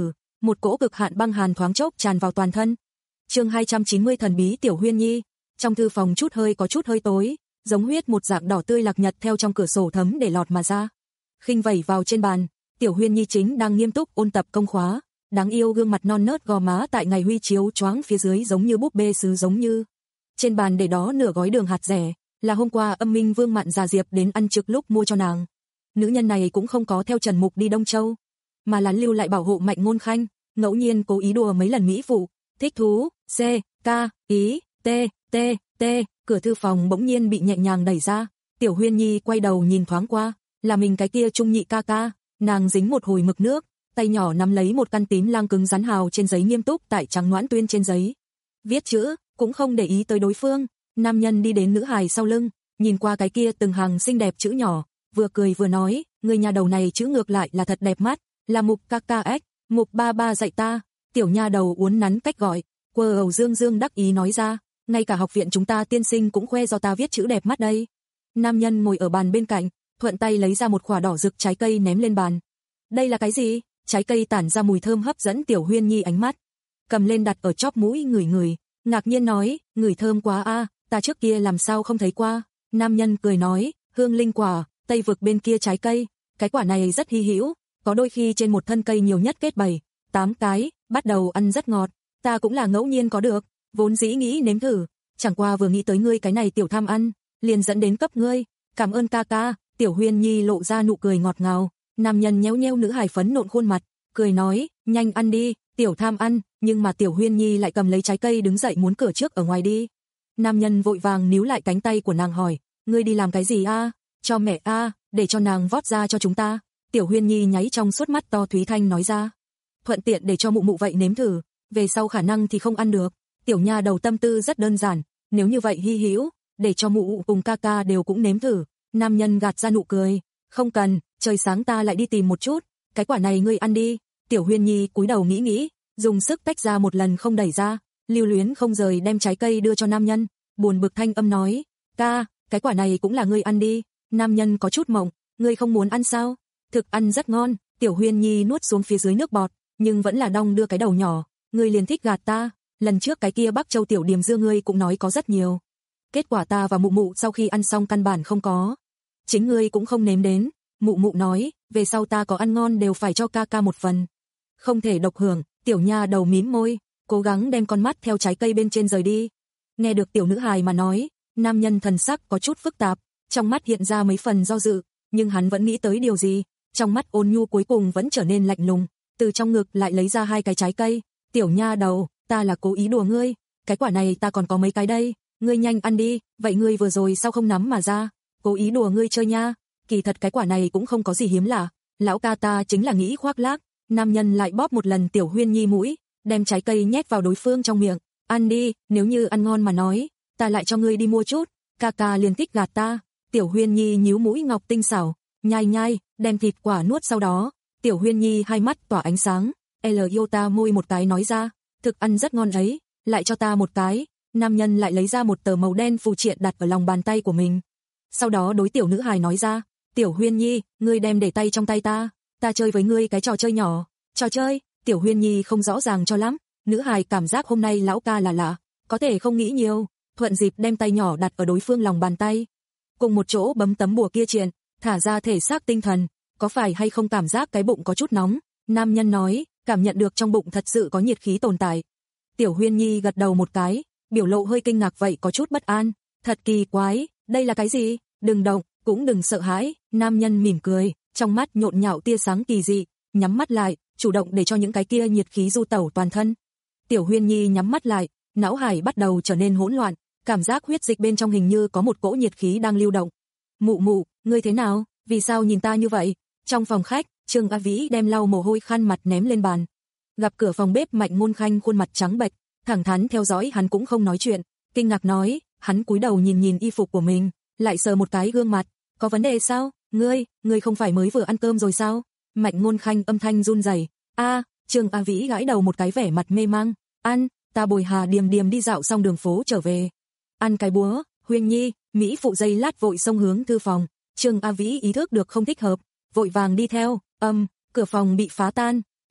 một cỗ cực hạn băng hàn thoáng chốc tràn vào toàn thân. Chương hai trăm chín mươi thần bí Tiểu Huyên Nhi. Trong thư phòng chút hơi có chút hơi tối, giống huyết một dạng đỏ tươi lạc nhật theo trong cửa sổ thấm để lọt mà ra. Khinh vẩy vào trên bàn, Tiểu Huyên Nhi chính đang nghiêm túc ôn tập công khóa, đáng yêu gương mặt non nớt gò má tại ngày huy chiếu choáng phía dưới giống như búp bê sứ giống như. Trên bàn để đó nửa gói đường hạt rẻ, là hôm qua Âm Minh Vương Mạn Già Diệp đến ăn trực lúc mua cho nàng. Nữ nhân này cũng không có theo Trần Mục đi Đông Châu, mà là lưu lại bảo hộ Mạnh Ngôn Khanh, ngẫu nhiên cố ý đùa mấy lần mỹ phụ, thích thú, c, k, ý, t, t, t, cửa thư phòng bỗng nhiên bị nhẹ nhàng đẩy ra, Tiểu Huyên Nhi quay đầu nhìn thoáng qua, là mình cái kia Trung Nhị ca ca, nàng dính một hồi mực nước, tay nhỏ nắm lấy một căn tím lang cứng rắn hào trên giấy nghiêm túc tại trắng noãn tuyên trên giấy. Viết chữ, cũng không để ý tới đối phương, nam nhân đi đến nữ hài sau lưng, nhìn qua cái kia từng hàng xinh đẹp chữ nhỏ, vừa cười vừa nói, người nhà đầu này chữ ngược lại là thật đẹp mắt, là Mục ca ca ếch, Mục ba ba dạy ta, tiểu nha đầu uốn nắn cách gọi, quơ ầu dương dương đắc ý nói ra, ngay cả học viện chúng ta tiên sinh cũng khoe do ta viết chữ đẹp mắt đây. Nam nhân ngồi ở bàn bên cạnh, thuận tay lấy ra một quả đỏ rực trái cây ném lên bàn. Đây là cái gì? Trái cây tản ra mùi thơm hấp dẫn Tiểu Huyên Nhi ánh mắt. Cầm lên đặt ở chóp mũi ngửi ngửi, ngạc nhiên nói, ngửi thơm quá a, ta trước kia làm sao không thấy qua. Nam nhân cười nói, hương linh quả, Tây vực bên kia trái cây, cái quả này rất hy hữu, có đôi khi trên một thân cây nhiều nhất kết bảy, tám cái, bắt đầu ăn rất ngọt, ta cũng là ngẫu nhiên có được, vốn dĩ nghĩ nếm thử, chẳng qua vừa nghĩ tới ngươi cái này tiểu tham ăn, liền dẫn đến cấp ngươi, cảm ơn ca ca. Tiểu Huyên Nhi lộ ra nụ cười ngọt ngào, nam nhân nhéo nhéo nữ hài phấn nộn khuôn mặt, cười nói, nhanh ăn đi, tiểu tham ăn, nhưng mà Tiểu Huyên Nhi lại cầm lấy trái cây đứng dậy muốn cửa trước ở ngoài đi. Nam nhân vội vàng níu lại cánh tay của nàng hỏi, ngươi đi làm cái gì a? Cho mẹ a, để cho nàng vót ra cho chúng ta. Tiểu Huyên Nhi nháy trong suốt mắt to Thúy Thanh nói ra, thuận tiện để cho mụ mụ vậy nếm thử, về sau khả năng thì không ăn được. Tiểu nha đầu tâm tư rất đơn giản, nếu như vậy hy hữu, để cho mụ cùng ca ca đều cũng nếm thử. Nam nhân gạt ra nụ cười, không cần, trời sáng ta lại đi tìm một chút, cái quả này ngươi ăn đi. Tiểu Huyên Nhi cúi đầu nghĩ nghĩ, dùng sức tách ra một lần không đẩy ra, lưu luyến không rời đem trái cây đưa cho nam nhân, buồn bực thanh âm nói, ca, cái quả này cũng là ngươi ăn đi. Nam nhân có chút mộng, ngươi không muốn ăn sao? Thực ăn rất ngon. Tiểu Huyên Nhi nuốt xuống phía dưới nước bọt, nhưng vẫn là đong đưa cái đầu nhỏ, ngươi liền thích gạt ta, lần trước cái kia Bắc Châu tiểu điềm dưa ngươi cũng nói có rất nhiều. Kết quả ta và mụ mụ sau khi ăn xong căn bản không có. Chính ngươi cũng không nếm đến, mụ mụ nói, về sau ta có ăn ngon đều phải cho ca ca một phần. Không thể độc hưởng, tiểu nha đầu mím môi, cố gắng đem con mắt theo trái cây bên trên rời đi. Nghe được tiểu nữ hài mà nói, nam nhân thần sắc có chút phức tạp, trong mắt hiện ra mấy phần do dự, nhưng hắn vẫn nghĩ tới điều gì, trong mắt ôn nhu cuối cùng vẫn trở nên lạnh lùng, từ trong ngực lại lấy ra hai cái trái cây, tiểu nha đầu, ta là cố ý đùa ngươi, cái quả này ta còn có mấy cái đây, ngươi nhanh ăn đi, vậy ngươi vừa rồi sao không nắm mà ra? Cố ý đùa ngươi chơi nha, kỳ thật cái quả này cũng không có gì hiếm lạ, lão ca ta chính là nghĩ khoác lác. Nam nhân lại bóp một lần Tiểu Huyên Nhi mũi, đem trái cây nhét vào đối phương trong miệng, ăn đi, nếu như ăn ngon mà nói, ta lại cho ngươi đi mua chút. Ca ca liền thích gạt ta. Tiểu Huyên Nhi nhíu mũi ngọc tinh xảo, nhai nhai, đem thịt quả nuốt sau đó, Tiểu Huyên Nhi hai mắt tỏa ánh sáng, L yêu ta môi một cái nói ra, thực ăn rất ngon ấy, lại cho ta một cái. Nam nhân lại lấy ra một tờ màu đen phù triện đặt ở lòng bàn tay của mình. Sau đó đối tiểu nữ hài nói ra, Tiểu Huyên Nhi, ngươi đem để tay trong tay ta, ta chơi với ngươi cái trò chơi nhỏ. Trò chơi? Tiểu Huyên Nhi không rõ ràng cho lắm, nữ hài cảm giác hôm nay lão ca là lạ, có thể không nghĩ nhiều, thuận dịp đem tay nhỏ đặt ở đối phương lòng bàn tay. Cùng một chỗ bấm tấm bùa kia triện, thả ra thể xác tinh thần, có phải hay không cảm giác cái bụng có chút nóng? Nam nhân nói, cảm nhận được trong bụng thật sự có nhiệt khí tồn tại. Tiểu Huyên Nhi gật đầu một cái, biểu lộ hơi kinh ngạc vậy có chút bất an, thật kỳ quái, đây là cái gì? Đừng động, cũng đừng sợ hãi. Nam nhân mỉm cười, trong mắt nhộn nhạo tia sáng kỳ dị, nhắm mắt lại, chủ động để cho những cái kia nhiệt khí du tẩu toàn thân. Tiểu Huyên Nhi nhắm mắt lại, não hải bắt đầu trở nên hỗn loạn, cảm giác huyết dịch bên trong hình như có một cỗ nhiệt khí đang lưu động. Mụ mụ, ngươi thế nào? Vì sao nhìn ta như vậy? Trong phòng khách, Trương A Vĩ đem lau mồ hôi khăn mặt ném lên bàn. Gặp cửa phòng bếp Mạnh Ngôn Khanh khuôn mặt trắng bệch, thẳng thắn theo dõi hắn cũng không nói chuyện, kinh ngạc nói, hắn cúi đầu nhìn nhìn y phục của mình, lại sờ một cái gương mặt, có vấn đề sao? Ngươi, ngươi không phải mới vừa ăn cơm rồi sao? Mạnh Ngôn Khanh âm thanh run rẩy. A, Trương A Vĩ gãi đầu một cái vẻ mặt mê mang, ăn, ta bồi Hà Điềm Điềm đi dạo xong đường phố trở về. Ăn cái búa, Huyên Nhi, Mỹ phụ dây lát vội xông hướng thư phòng, Trương A Vĩ ý thức được không thích hợp, vội vàng đi theo, âm, cửa phòng bị phá tan,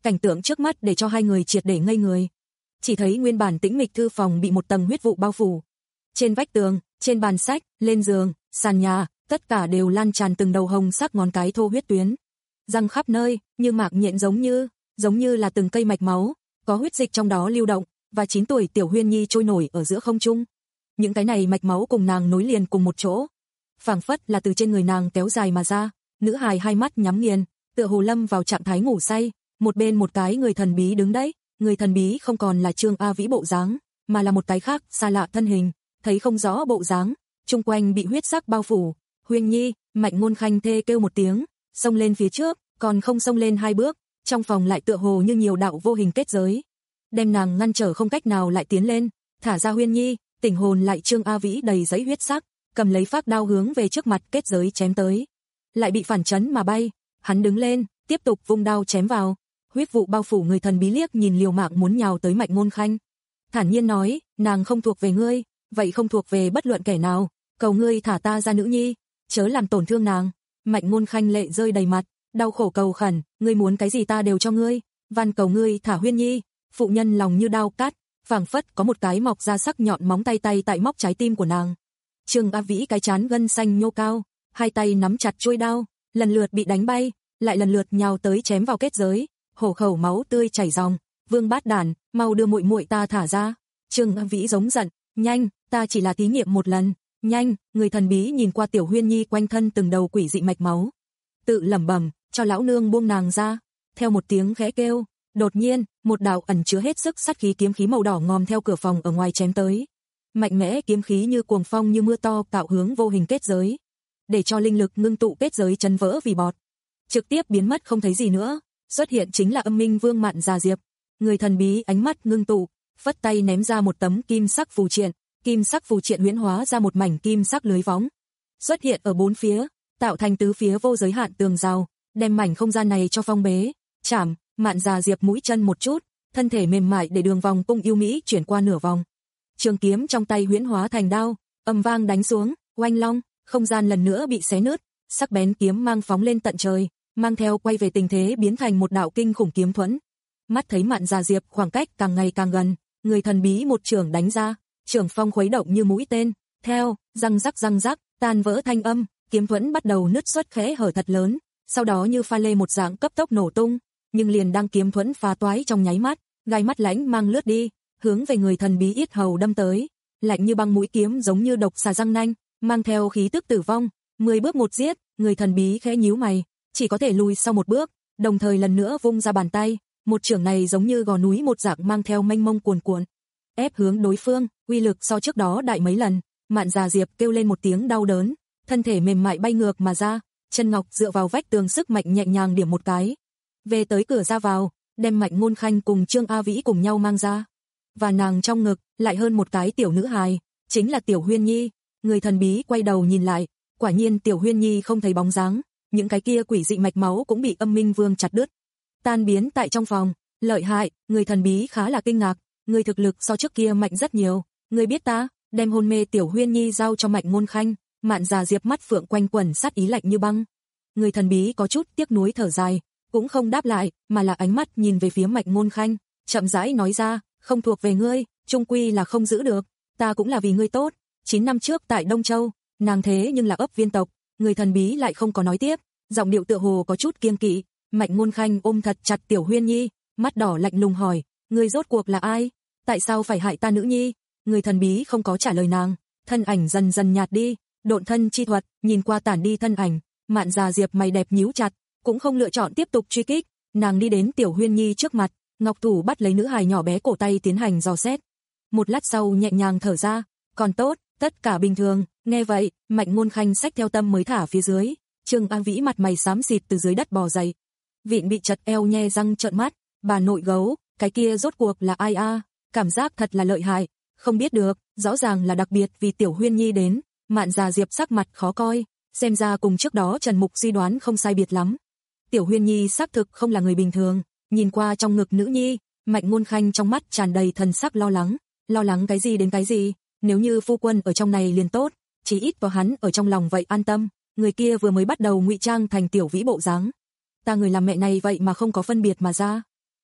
cảnh tượng trước mắt để cho hai người triệt để ngây người. Chỉ thấy nguyên bản tĩnh mịch thư phòng bị một tầng huyết vụ bao phủ. Trên vách tường, trên bàn sách, lên giường, sàn nhà, tất cả đều lan tràn từng đầu hồng sắc ngón cái thô huyết tuyến. Răng khắp nơi, như mạc nhện giống như, giống như là từng cây mạch máu, có huyết dịch trong đó lưu động, và chín tuổi Tiểu Huyên Nhi trôi nổi ở giữa không trung. Những cái này mạch máu cùng nàng nối liền cùng một chỗ, phảng phất là từ trên người nàng kéo dài mà ra. Nữ hài hai mắt nhắm nghiền, tựa hồ lâm vào trạng thái ngủ say, một bên một cái người thần bí đứng đấy, người thần bí không còn là Trương A Vĩ bộ dáng, mà là một cái khác xa lạ thân hình, thấy không rõ bộ dáng, chung quanh bị huyết sắc bao phủ. Huyên Nhi, Mạnh Ngôn Khanh thê kêu một tiếng, xông lên phía trước, còn không xông lên hai bước, trong phòng lại tựa hồ như nhiều đạo vô hình kết giới, đem nàng ngăn trở không cách nào lại tiến lên. Thả ra Huyên Nhi, tỉnh hồn lại. Trương A Vĩ đầy giấy huyết sắc, cầm lấy phác đao hướng về trước mặt kết giới chém tới, lại bị phản chấn mà bay. Hắn đứng lên, tiếp tục vung đao chém vào. Huyết vụ bao phủ. Người thần bí liếc nhìn liều mạng muốn nhào tới Mạnh Ngôn Khanh, thản nhiên nói, nàng không thuộc về ngươi, vậy không thuộc về bất luận kẻ nào, cầu ngươi thả ta ra nữ nhi, chớ làm tổn thương nàng. Mạnh Ngôn Khanh lệ rơi đầy mặt, đau khổ cầu khẩn, ngươi muốn cái gì ta đều cho ngươi, van cầu ngươi thả Huyên Nhi. Phụ nhân lòng như đao cắt, phảng phất có một cái mọc ra sắc nhọn móng tay tay tại móc trái tim của nàng. Trương A Vĩ cái trán gân xanh nhô cao, hai tay nắm chặt chuôi đao, lần lượt bị đánh bay, lại lần lượt nhào tới chém vào kết giới, hổ khẩu máu tươi chảy ròng. Vương bát đản, mau đưa muội muội ta thả ra. Trương A Vĩ giống giận, nhanh, ta chỉ là thí nghiệm một lần, nhanh. Người thần bí nhìn qua Tiểu Huyên Nhi quanh thân từng đầu quỷ dị mạch máu, tự lẩm bẩm, cho lão nương buông nàng ra. Theo một tiếng khẽ kêu, đột nhiên, một đạo ẩn chứa hết sức sát khí kiếm khí màu đỏ ngòm theo cửa phòng ở ngoài chém tới. Mạnh mẽ kiếm khí như cuồng phong như mưa to cạo hướng vô hình kết giới, để cho linh lực ngưng tụ kết giới chấn vỡ vì bọt, trực tiếp biến mất không thấy gì nữa. Xuất hiện chính là Âm Minh Vương Mạn Già Diệp. Người thần bí ánh mắt ngưng tụ, phất tay ném ra một tấm kim sắc phù triện, kim sắc phù triện huyễn hóa ra một mảnh kim sắc lưới võng, xuất hiện ở bốn phía, tạo thành tứ phía vô giới hạn tường rào, đem mảnh không gian này cho phong bế. Chảm. Mạn Già Diệp mũi chân một chút, thân thể mềm mại để đường vòng cung yêu mỹ chuyển qua nửa vòng. Trường kiếm trong tay huyễn hóa thành đao, ầm vang đánh xuống, oanh long, không gian lần nữa bị xé nứt, sắc bén kiếm mang phóng lên tận trời, mang theo quay về tình thế biến thành một đạo kinh khủng kiếm thuẫn. Mắt thấy Mạn Già Diệp khoảng cách càng ngày càng gần, người thần bí một trường đánh ra, trường phong khuấy động như mũi tên, theo răng rắc răng rắc, tan vỡ thanh âm, kiếm thuẫn bắt đầu nứt xuất khẽ hở thật lớn, sau đó như pha lê một dạng cấp tốc nổ tung. Nhưng liền đang kiếm thuẫn phá toái trong nháy mắt, gai mắt lãnh mang lướt đi, hướng về người thần bí yết hầu đâm tới, lạnh như băng mũi kiếm giống như độc xà răng nanh, mang theo khí tức tử vong. Mười bước một giết, người thần bí khẽ nhíu mày, chỉ có thể lùi sau một bước, đồng thời lần nữa vung ra bàn tay, một chưởng này giống như gò núi một dạng mang theo mênh mông cuồn cuộn, ép hướng đối phương, uy lực so trước đó đại mấy lần. Mạn Già Diệp kêu lên một tiếng đau đớn, thân thể mềm mại bay ngược mà ra, chân ngọc dựa vào vách tường sức mạnh nhẹ nhàng điểm một cái, về tới cửa ra vào, đem Mạnh Ngôn Khanh cùng Trương A Vĩ cùng nhau mang ra. Và nàng trong ngực, lại hơn một cái tiểu nữ hài, chính là Tiểu Huyên Nhi. Người thần bí quay đầu nhìn lại, quả nhiên Tiểu Huyên Nhi không thấy bóng dáng, những cái kia quỷ dị mạch máu cũng bị Âm Minh Vương chặt đứt, tan biến tại trong phòng. Lợi hại, người thần bí khá là kinh ngạc, người thực lực so trước kia mạnh rất nhiều, người biết ta, đem hôn mê Tiểu Huyên Nhi giao cho Mạnh Ngôn Khanh. Mạn Già Diệp mắt phượng quanh quẩn sát ý lạnh như băng. Người thần bí có chút tiếc nuối thở dài, cũng không đáp lại, mà là ánh mắt nhìn về phía Mạnh Ngôn Khanh, chậm rãi nói ra, không thuộc về ngươi, chung quy là không giữ được, ta cũng là vì ngươi tốt. Chín năm trước tại Đông Châu, nàng thế nhưng là ấp viên tộc. Người thần bí lại không có nói tiếp, giọng điệu tựa hồ có chút kiêng kỵ. Mạnh Ngôn Khanh ôm thật chặt Tiểu Huyên Nhi, mắt đỏ lạnh lùng hỏi, ngươi rốt cuộc là ai? Tại sao phải hại ta nữ nhi? Người thần bí không có trả lời nàng, thân ảnh dần dần nhạt đi, độn thân chi thuật, nhìn qua tản đi thân ảnh, Mạn Già Diệp mày đẹp nhíu chặt, cũng không lựa chọn tiếp tục truy kích, nàng đi đến Tiểu Huyên Nhi trước mặt, ngọc thủ bắt lấy nữ hài nhỏ bé cổ tay tiến hành dò xét. Một lát sau nhẹ nhàng thở ra, còn tốt, tất cả bình thường. Nghe vậy, Mạnh Ngôn Khanh xách theo tâm mới thả phía dưới. Trương A Vĩ mặt mày xám xịt từ dưới đất bò dậy, vịn bị chật eo nhe răng trợn mắt, bà nội gấu, cái kia rốt cuộc là ai a? Cảm giác thật là lợi hại, không biết được, rõ ràng là đặc biệt vì Tiểu Huyên Nhi đến. Mạn Già Diệp sắc mặt khó coi, xem ra cùng trước đó Trần Mục suy đoán không sai biệt lắm. Tiểu Huyên Nhi xác thực không là người bình thường, nhìn qua trong ngực nữ nhi, Mạnh Ngôn Khanh trong mắt tràn đầy thần sắc lo lắng, lo lắng cái gì đến cái gì, nếu như phu quân ở trong này liền tốt, chỉ ít vào hắn ở trong lòng vậy an tâm, người kia vừa mới bắt đầu ngụy trang thành Tiểu Vĩ bộ dáng. Ta người làm mẹ này vậy mà không có phân biệt mà ra.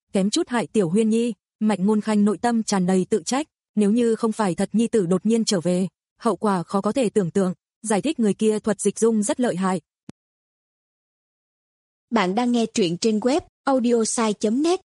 kém chút hại Tiểu Huyên Nhi. Mạnh Ngôn Khanh nội tâm tràn đầy tự trách, nếu như không phải thật nhi tử đột nhiên trở về, hậu quả khó có thể tưởng tượng, giải thích người kia thuật dịch dung rất lợi hại. Bạn đang nghe truyện trên web audiosai chấm net.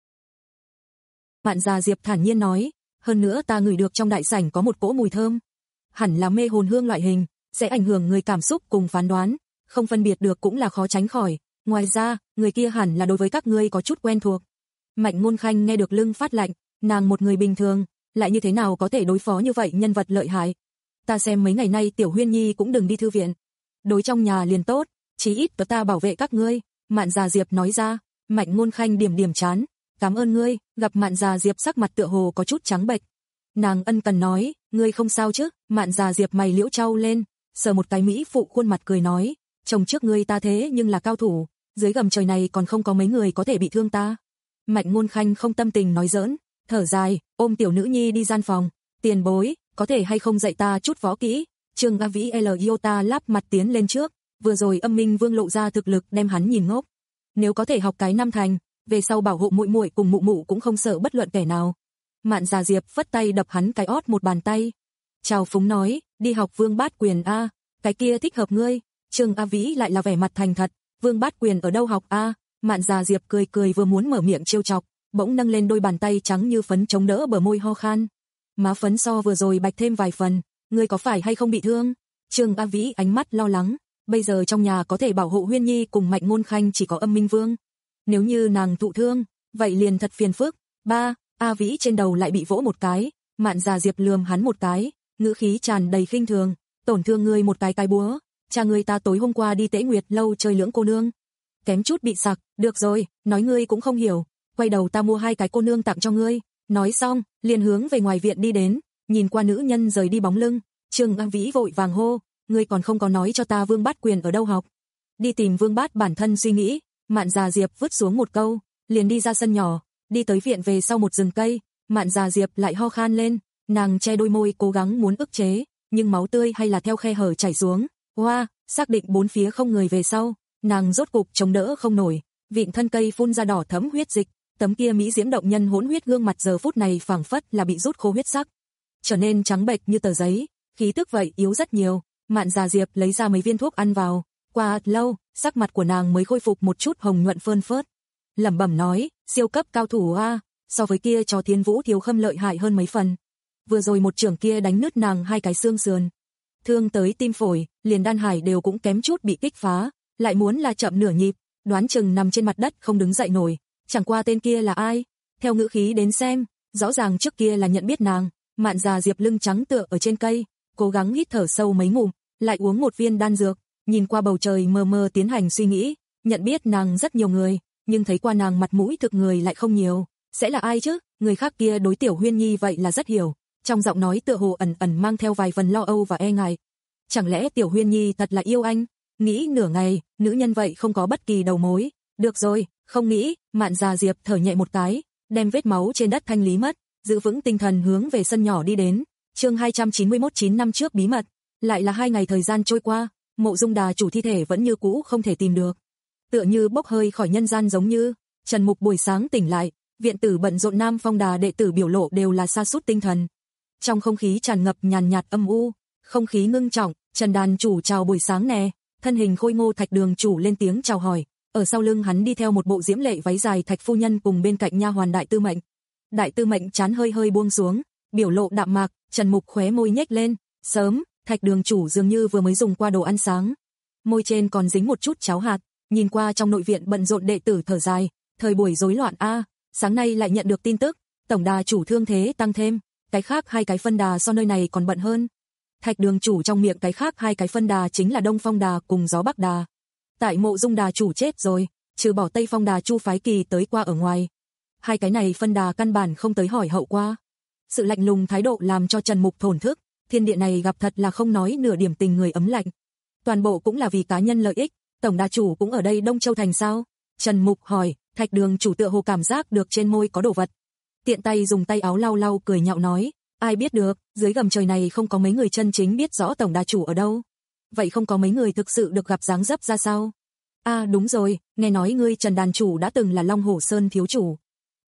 Mạn Già Diệp thản nhiên nói, hơn nữa ta ngửi được trong đại sảnh có một cỗ mùi thơm. Hẳn là mê hồn hương loại hình, sẽ ảnh hưởng người cảm xúc cùng phán đoán, không phân biệt được cũng là khó tránh khỏi. Ngoài ra, người kia hẳn là đối với các ngươi có chút quen thuộc. Mạnh Ngôn Khanh nghe được lưng phát lạnh, nàng một người bình thường, lại như thế nào có thể đối phó như vậy nhân vật lợi hại. Ta xem mấy ngày nay Tiểu Huyên Nhi cũng đừng đi thư viện. Đối trong nhà liền tốt, chí ít có ta bảo vệ các ngươi. Mạn Già Diệp nói ra. Mạnh Ngôn Khanh điểm điểm chán, cảm ơn ngươi. Gặp Mạn Già Diệp sắc mặt tựa hồ có chút trắng bệch, nàng ân cần nói, ngươi không sao chứ? Mạn Già Diệp mày liễu trao lên, sờ một cái mỹ phụ khuôn mặt cười nói, chồng trước ngươi ta thế nhưng là cao thủ, dưới gầm trời này còn không có mấy người có thể bị thương ta. Mạnh Ngôn Khanh không tâm tình nói giỡn, thở dài, ôm tiểu nữ nhi đi gian phòng, tiền bối, có thể hay không dạy ta chút võ kỹ? Trương A Vĩ L Iota lắp mặt tiến lên trước, vừa rồi Âm Minh Vương lộ ra thực lực đem hắn nhìn ngốc. Nếu có thể học cái năm thành, về sau bảo hộ muội muội cùng mụ mụ cũng không sợ bất luận kẻ nào. Mạn Già Diệp phất tay đập hắn cái ót một bàn tay. Chào phúng nói, đi học Vương Bát Quyền a, cái kia thích hợp ngươi. Trương A Vĩ lại là vẻ mặt thành thật, Vương Bát Quyền ở đâu học a? Mạn Già Diệp cười cười vừa muốn mở miệng trêu chọc, bỗng nâng lên đôi bàn tay trắng như phấn chống đỡ bờ môi ho khan. Má phấn so vừa rồi bạch thêm vài phần, ngươi có phải hay không bị thương? Trương A Vĩ ánh mắt lo lắng, bây giờ trong nhà có thể bảo hộ Huyên Nhi cùng Mạnh Ngôn Khanh chỉ có Âm Minh Vương. Nếu như nàng thụ thương, vậy liền thật phiền phức. Ba, A Vĩ trên đầu lại bị vỗ một cái, Mạn Già Diệp lườm hắn một cái, ngữ khí tràn đầy khinh thường, tổn thương ngươi một cái cái búa, cha ngươi ta tối hôm qua đi Tế Nguyệt lâu chơi lưỡng cô nương, kém chút bị sặc, được rồi, nói ngươi cũng không hiểu, quay đầu ta mua hai cái cô nương tặng cho ngươi. Nói xong, liền hướng về ngoài viện đi đến, nhìn qua nữ nhân rời đi bóng lưng, Trương A Vĩ vội vàng hô, ngươi còn không có nói cho ta Vương Bát Quyền ở đâu học. Đi tìm Vương Bát bản thân suy nghĩ. Mạn Già Diệp vứt xuống một câu, liền đi ra sân nhỏ, đi tới viện về sau một rừng cây, Mạn Già Diệp lại ho khan lên, nàng che đôi môi cố gắng muốn ức chế, nhưng máu tươi hay là theo khe hở chảy xuống. Hoa, xác định bốn phía không người về sau, nàng rốt cục chống đỡ không nổi, vịn thân cây phun ra đỏ thẫm huyết dịch, tấm kia mỹ diễm động nhân hỗn huyết gương mặt giờ phút này phảng phất là bị rút khô huyết sắc, trở nên trắng bệch như tờ giấy, khí tức vậy yếu rất nhiều. Mạn Già Diệp lấy ra mấy viên thuốc ăn vào, qua lâu, sắc mặt của nàng mới khôi phục một chút hồng nhuận phơn phớt. Lẩm bẩm nói, siêu cấp cao thủ a, so với kia cho Thiên Vũ Thiếu Khâm lợi hại hơn mấy phần. Vừa rồi một trưởng kia đánh nứt nàng hai cái xương sườn, thương tới tim phổi, liền đan hải đều cũng kém chút bị kích phá, lại muốn là chậm nửa nhịp, đoán chừng nằm trên mặt đất không đứng dậy nổi. Chẳng qua tên kia là ai? Theo ngữ khí đến xem, rõ ràng trước kia là nhận biết nàng. Mạn Già Diệp lưng trắng tựa ở trên cây, cố gắng hít thở sâu mấy ngụm, lại uống một viên đan dược, nhìn qua bầu trời mờ mờ tiến hành suy nghĩ, nhận biết nàng rất nhiều người, nhưng thấy qua nàng mặt mũi thực người lại không nhiều, sẽ là ai chứ? Người khác kia đối Tiểu Huyên Nhi vậy là rất hiểu, trong giọng nói tựa hồ ẩn ẩn mang theo vài phần lo âu và e ngại. Chẳng lẽ Tiểu Huyên Nhi thật là yêu anh? Nghĩ nửa ngày, nữ nhân vậy không có bất kỳ đầu mối. Được rồi, không nghĩ. Mạn Già Diệp thở nhẹ một cái, đem vết máu trên đất thanh lý mất, giữ vững tinh thần hướng về sân nhỏ đi đến. Chương hai trăm chín mươi mốt chín năm trước bí mật. Lại là hai ngày thời gian trôi qua, Mộ Dung Đà chủ thi thể vẫn như cũ không thể tìm được, tựa như bốc hơi khỏi nhân gian giống như. Trần Mục buổi sáng tỉnh lại, viện tử bận rộn, Nam Phong Đà đệ tử biểu lộ đều là sa sút tinh thần. Trong không khí tràn ngập nhàn nhạt âm u, không khí ngưng trọng. Trần Đàn chủ chào buổi sáng nè. Thân hình khôi ngô Thạch Đường chủ lên tiếng chào hỏi, ở sau lưng hắn đi theo một bộ diễm lệ váy dài Thạch phu nhân cùng bên cạnh nha hoàn Đại Tư Mệnh. Đại Tư Mệnh trán hơi hơi buông xuống, biểu lộ đạm mạc. Trần Mục khóe môi nhếch lên, sớm. Thạch Đường chủ dường như vừa mới dùng qua đồ ăn sáng, môi trên còn dính một chút cháo hạt, nhìn qua trong nội viện bận rộn đệ tử thở dài, thời buổi rối loạn a, sáng nay lại nhận được tin tức, tổng đà chủ thương thế tăng thêm, cái khác hai cái phân đà so nơi này còn bận hơn. Thạch Đường chủ trong miệng cái khác hai cái phân đà chính là Đông Phong Đà cùng Gió Bắc Đà. Tại Mộ Dung Đà chủ chết rồi, trừ bỏ Tây Phong Đà Chu phái kỳ tới qua ở ngoài, hai cái này phân đà căn bản không tới hỏi hậu qua. Sự lạnh lùng thái độ làm cho Trần Mục thổn thức, thiên địa này gặp thật là không nói nửa điểm tình người ấm lạnh. Toàn bộ cũng là vì cá nhân lợi ích, tổng đà chủ cũng ở đây Đông Châu thành sao? Trần Mục hỏi. Thạch Đường chủ tựa hồ cảm giác được trên môi có đồ vật, tiện tay dùng tay áo lau lau cười nhạo nói, ai biết được, dưới gầm trời này không có mấy người chân chính biết rõ tổng đà chủ ở đâu. Vậy không có mấy người thực sự được gặp dáng dấp ra sao? À đúng rồi, nghe nói ngươi Trần đàn chủ đã từng là Long Hổ Sơn thiếu chủ.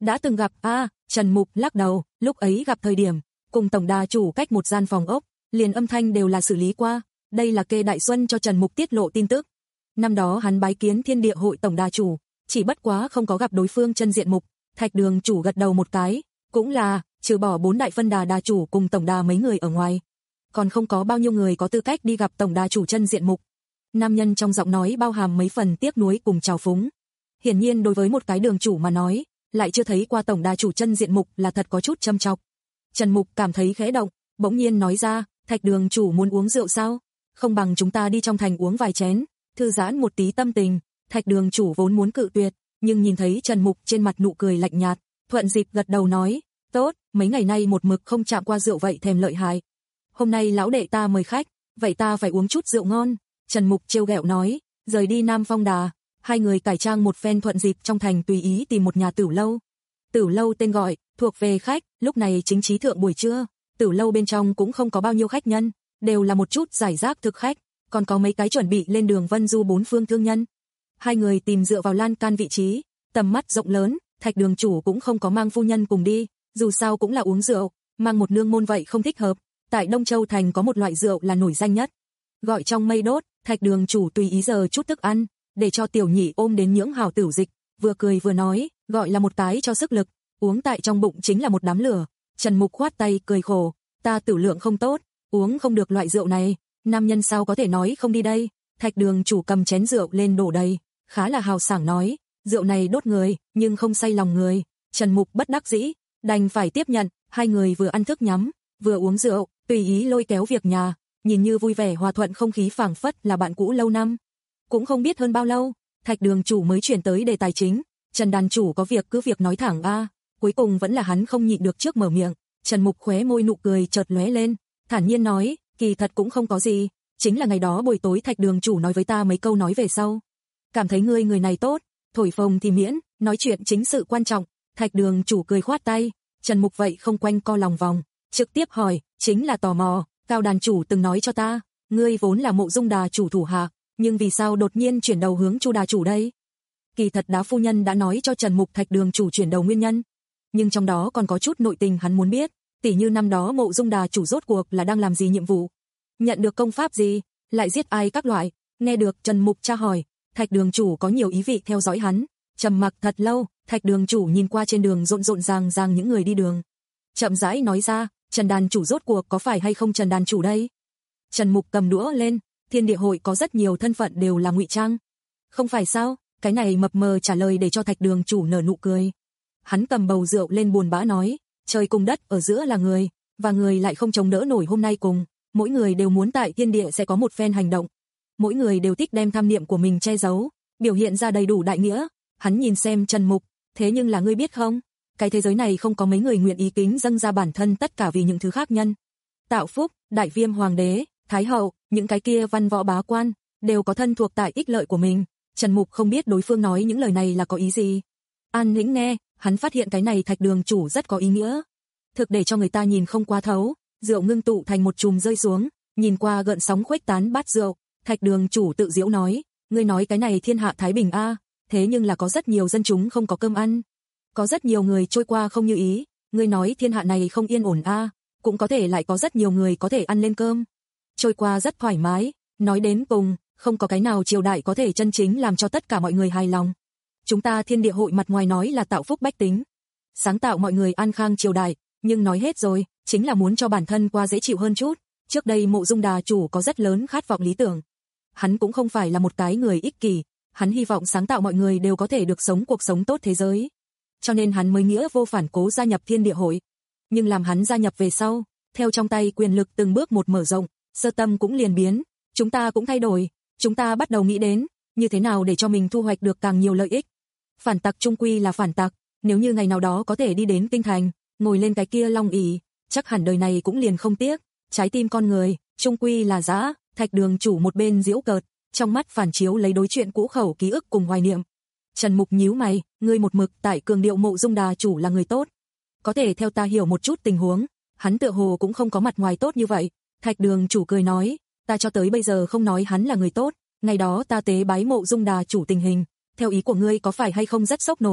Đã từng gặp a Trần Mục lắc đầu, lúc ấy gặp thời điểm, cùng tổng đà chủ cách một gian phòng ốc, liền âm thanh đều là xử lý qua, đây là Kê Đại Xuân cho Trần Mục tiết lộ tin tức. Năm đó hắn bái kiến Thiên Địa hội tổng đà chủ, chỉ bất quá không có gặp đối phương chân diện mục, Thạch Đường chủ gật đầu một cái, cũng là, trừ bỏ bốn đại phân đà đà chủ cùng tổng đà mấy người ở ngoài, còn không có bao nhiêu người có tư cách đi gặp tổng đà chủ chân diện mục. Nam nhân trong giọng nói bao hàm mấy phần tiếc nuối cùng trào phúng. Hiển nhiên đối với một cái đường chủ mà nói, lại chưa thấy qua tổng đà chủ chân diện mục là thật có chút châm chọc. Trần Mục cảm thấy khẽ động, bỗng nhiên nói ra, Thạch đường chủ muốn uống rượu sao? Không bằng chúng ta đi trong thành uống vài chén, thư giãn một tí tâm tình. Thạch đường chủ vốn muốn cự tuyệt, nhưng nhìn thấy Trần Mục trên mặt nụ cười lạnh nhạt, thuận dịp gật đầu nói, tốt, mấy ngày nay một mực không chạm qua rượu vậy thèm lợi hại. Hôm nay lão đệ ta mời khách, vậy ta phải uống chút rượu ngon. Trần Mục trêu ghẹo nói, rời đi Nam Phong Đà, hai người cải trang một phen thuận dịp trong thành tùy ý tìm một nhà tửu lâu. Tửu lâu tên gọi, thuộc về khách, lúc này chính trí thượng buổi trưa, tửu lâu bên trong cũng không có bao nhiêu khách nhân, đều là một chút giải rác thực khách, còn có mấy cái chuẩn bị lên đường vân du bốn phương thương nhân. Hai người tìm dựa vào lan can vị trí, tầm mắt rộng lớn, Thạch đường chủ cũng không có mang phu nhân cùng đi, dù sao cũng là uống rượu, mang một nương môn vậy không thích hợp. Tại Đông Châu thành có một loại rượu là nổi danh nhất, gọi trong mây đốt. Thạch đường chủ tùy ý giờ chút thức ăn, để cho tiểu nhị ôm đến nhưỡng hào tửu dịch, vừa cười vừa nói, gọi là một cái cho sức lực, uống tại trong bụng chính là một đám lửa. Trần Mục khoát tay cười khổ, ta tửu lượng không tốt, uống không được loại rượu này, nam nhân sao có thể nói không đi đây. Thạch đường chủ cầm chén rượu lên đổ đầy, khá là hào sảng nói, rượu này đốt người, nhưng không say lòng người. Trần Mục bất đắc dĩ, đành phải tiếp nhận, hai người vừa ăn thức nhắm, vừa uống rượu, tùy ý lôi kéo việc nhà, nhìn như vui vẻ hòa thuận, không khí phảng phất là bạn cũ lâu năm. Cũng không biết hơn bao lâu, Thạch đường chủ mới chuyển tới đề tài chính, Trần đàn chủ có việc cứ việc nói thẳng a. Cuối cùng vẫn là hắn không nhịn được trước mở miệng. Trần Mục khóe môi nụ cười chợt lóe lên, thản nhiên nói, kỳ thật cũng không có gì, chính là ngày đó buổi tối Thạch đường chủ nói với ta mấy câu nói về sau, cảm thấy ngươi người này tốt, thổi phồng thì miễn, nói chuyện chính sự quan trọng. Thạch đường chủ cười khoát tay, Trần Mục vậy không quanh co lòng vòng, trực tiếp hỏi, chính là tò mò, Cao đàn chủ từng nói cho ta, ngươi vốn là Mộ Dung đà chủ thủ hạ, nhưng vì sao đột nhiên chuyển đầu hướng Chu đà chủ đây? Kỳ thật Đá phu nhân đã nói cho Trần Mục Thạch đường chủ chuyển đầu nguyên nhân, nhưng trong đó còn có chút nội tình hắn muốn biết, tỉ như năm đó Mộ Dung đà chủ rốt cuộc là đang làm gì nhiệm vụ, nhận được công pháp gì, lại giết ai các loại. Nghe được Trần Mục tra hỏi, Thạch đường chủ có nhiều ý vị theo dõi hắn, trầm mặc thật lâu. Thạch đường chủ nhìn qua trên đường rộn rộn ràng ràng những người đi đường, chậm rãi nói ra, Trần đàn chủ rốt cuộc có phải hay không Trần đàn chủ đây? Trần Mục cầm đũa lên, Thiên Địa hội có rất nhiều thân phận đều là ngụy trang. Không phải sao? Cái này mập mờ trả lời để cho Thạch đường chủ nở nụ cười. Hắn cầm bầu rượu lên buồn bã nói, trời cùng đất ở giữa là người, và người lại không chống đỡ nổi hôm nay cùng, mỗi người đều muốn tại thiên địa sẽ có một phen hành động. Mỗi người đều thích đem tham niệm của mình che giấu, biểu hiện ra đầy đủ đại nghĩa. Hắn nhìn xem Trần Mục, thế nhưng là ngươi biết không? Cái thế giới này không có mấy người nguyện ý kính dâng ra bản thân tất cả vì những thứ khác nhân. Tạo Phúc, Đại Viêm Hoàng đế, Thái hậu, những cái kia văn võ bá quan, đều có thân thuộc tại ích lợi của mình. Trần Mục không biết đối phương nói những lời này là có ý gì. An Nĩnh nghe, hắn phát hiện cái này Thạch đường chủ rất có ý nghĩa. Thực để cho người ta nhìn không qua thấu, rượu ngưng tụ thành một chùm rơi xuống, nhìn qua gợn sóng khuếch tán bát rượu. Thạch đường chủ tự giễu nói, ngươi nói cái này thiên hạ thái bình a, thế nhưng là có rất nhiều dân chúng không có cơm ăn. Có rất nhiều người trôi qua không như ý, ngươi nói thiên hạ này không yên ổn a, cũng có thể lại có rất nhiều người có thể ăn lên cơm. Trôi qua rất thoải mái, nói đến cùng, không có cái nào triều đại có thể chân chính làm cho tất cả mọi người hài lòng. Chúng ta Thiên Địa hội mặt ngoài nói là tạo phúc bách tính, sáng tạo mọi người an khang triều đại, nhưng nói hết rồi, chính là muốn cho bản thân qua dễ chịu hơn chút. Trước đây Mộ Dung đà chủ có rất lớn khát vọng lý tưởng. Hắn cũng không phải là một cái người ích kỷ, hắn hy vọng sáng tạo mọi người đều có thể được sống cuộc sống tốt thế giới. Cho nên hắn mới nghĩa vô phản cố gia nhập Thiên Địa hội. Nhưng làm hắn gia nhập về sau, theo trong tay quyền lực từng bước một mở rộng, sơ tâm cũng liền biến, chúng ta cũng thay đổi, chúng ta bắt đầu nghĩ đến, như thế nào để cho mình thu hoạch được càng nhiều lợi ích. Phản tặc chung quy là phản tặc, nếu như ngày nào đó có thể đi đến kinh thành, ngồi lên cái kia long ỷ, chắc hẳn đời này cũng liền không tiếc. Trái tim con người, chung quy là dã. Thạch đường chủ một bên giễu cợt, trong mắt phản chiếu lấy đối chuyện cũ khẩu ký ức cùng hoài niệm. Trần Mục nhíu mày, ngươi một mực tại cường điệu Mộ Dung đà chủ là người tốt, có thể theo ta hiểu một chút tình huống, hắn tựa hồ cũng không có mặt ngoài tốt như vậy. Thạch đường chủ cười nói, ta cho tới bây giờ không nói hắn là người tốt, ngày đó ta tế bái Mộ Dung đà chủ tình hình, theo ý của ngươi có phải hay không rất sốc nổi?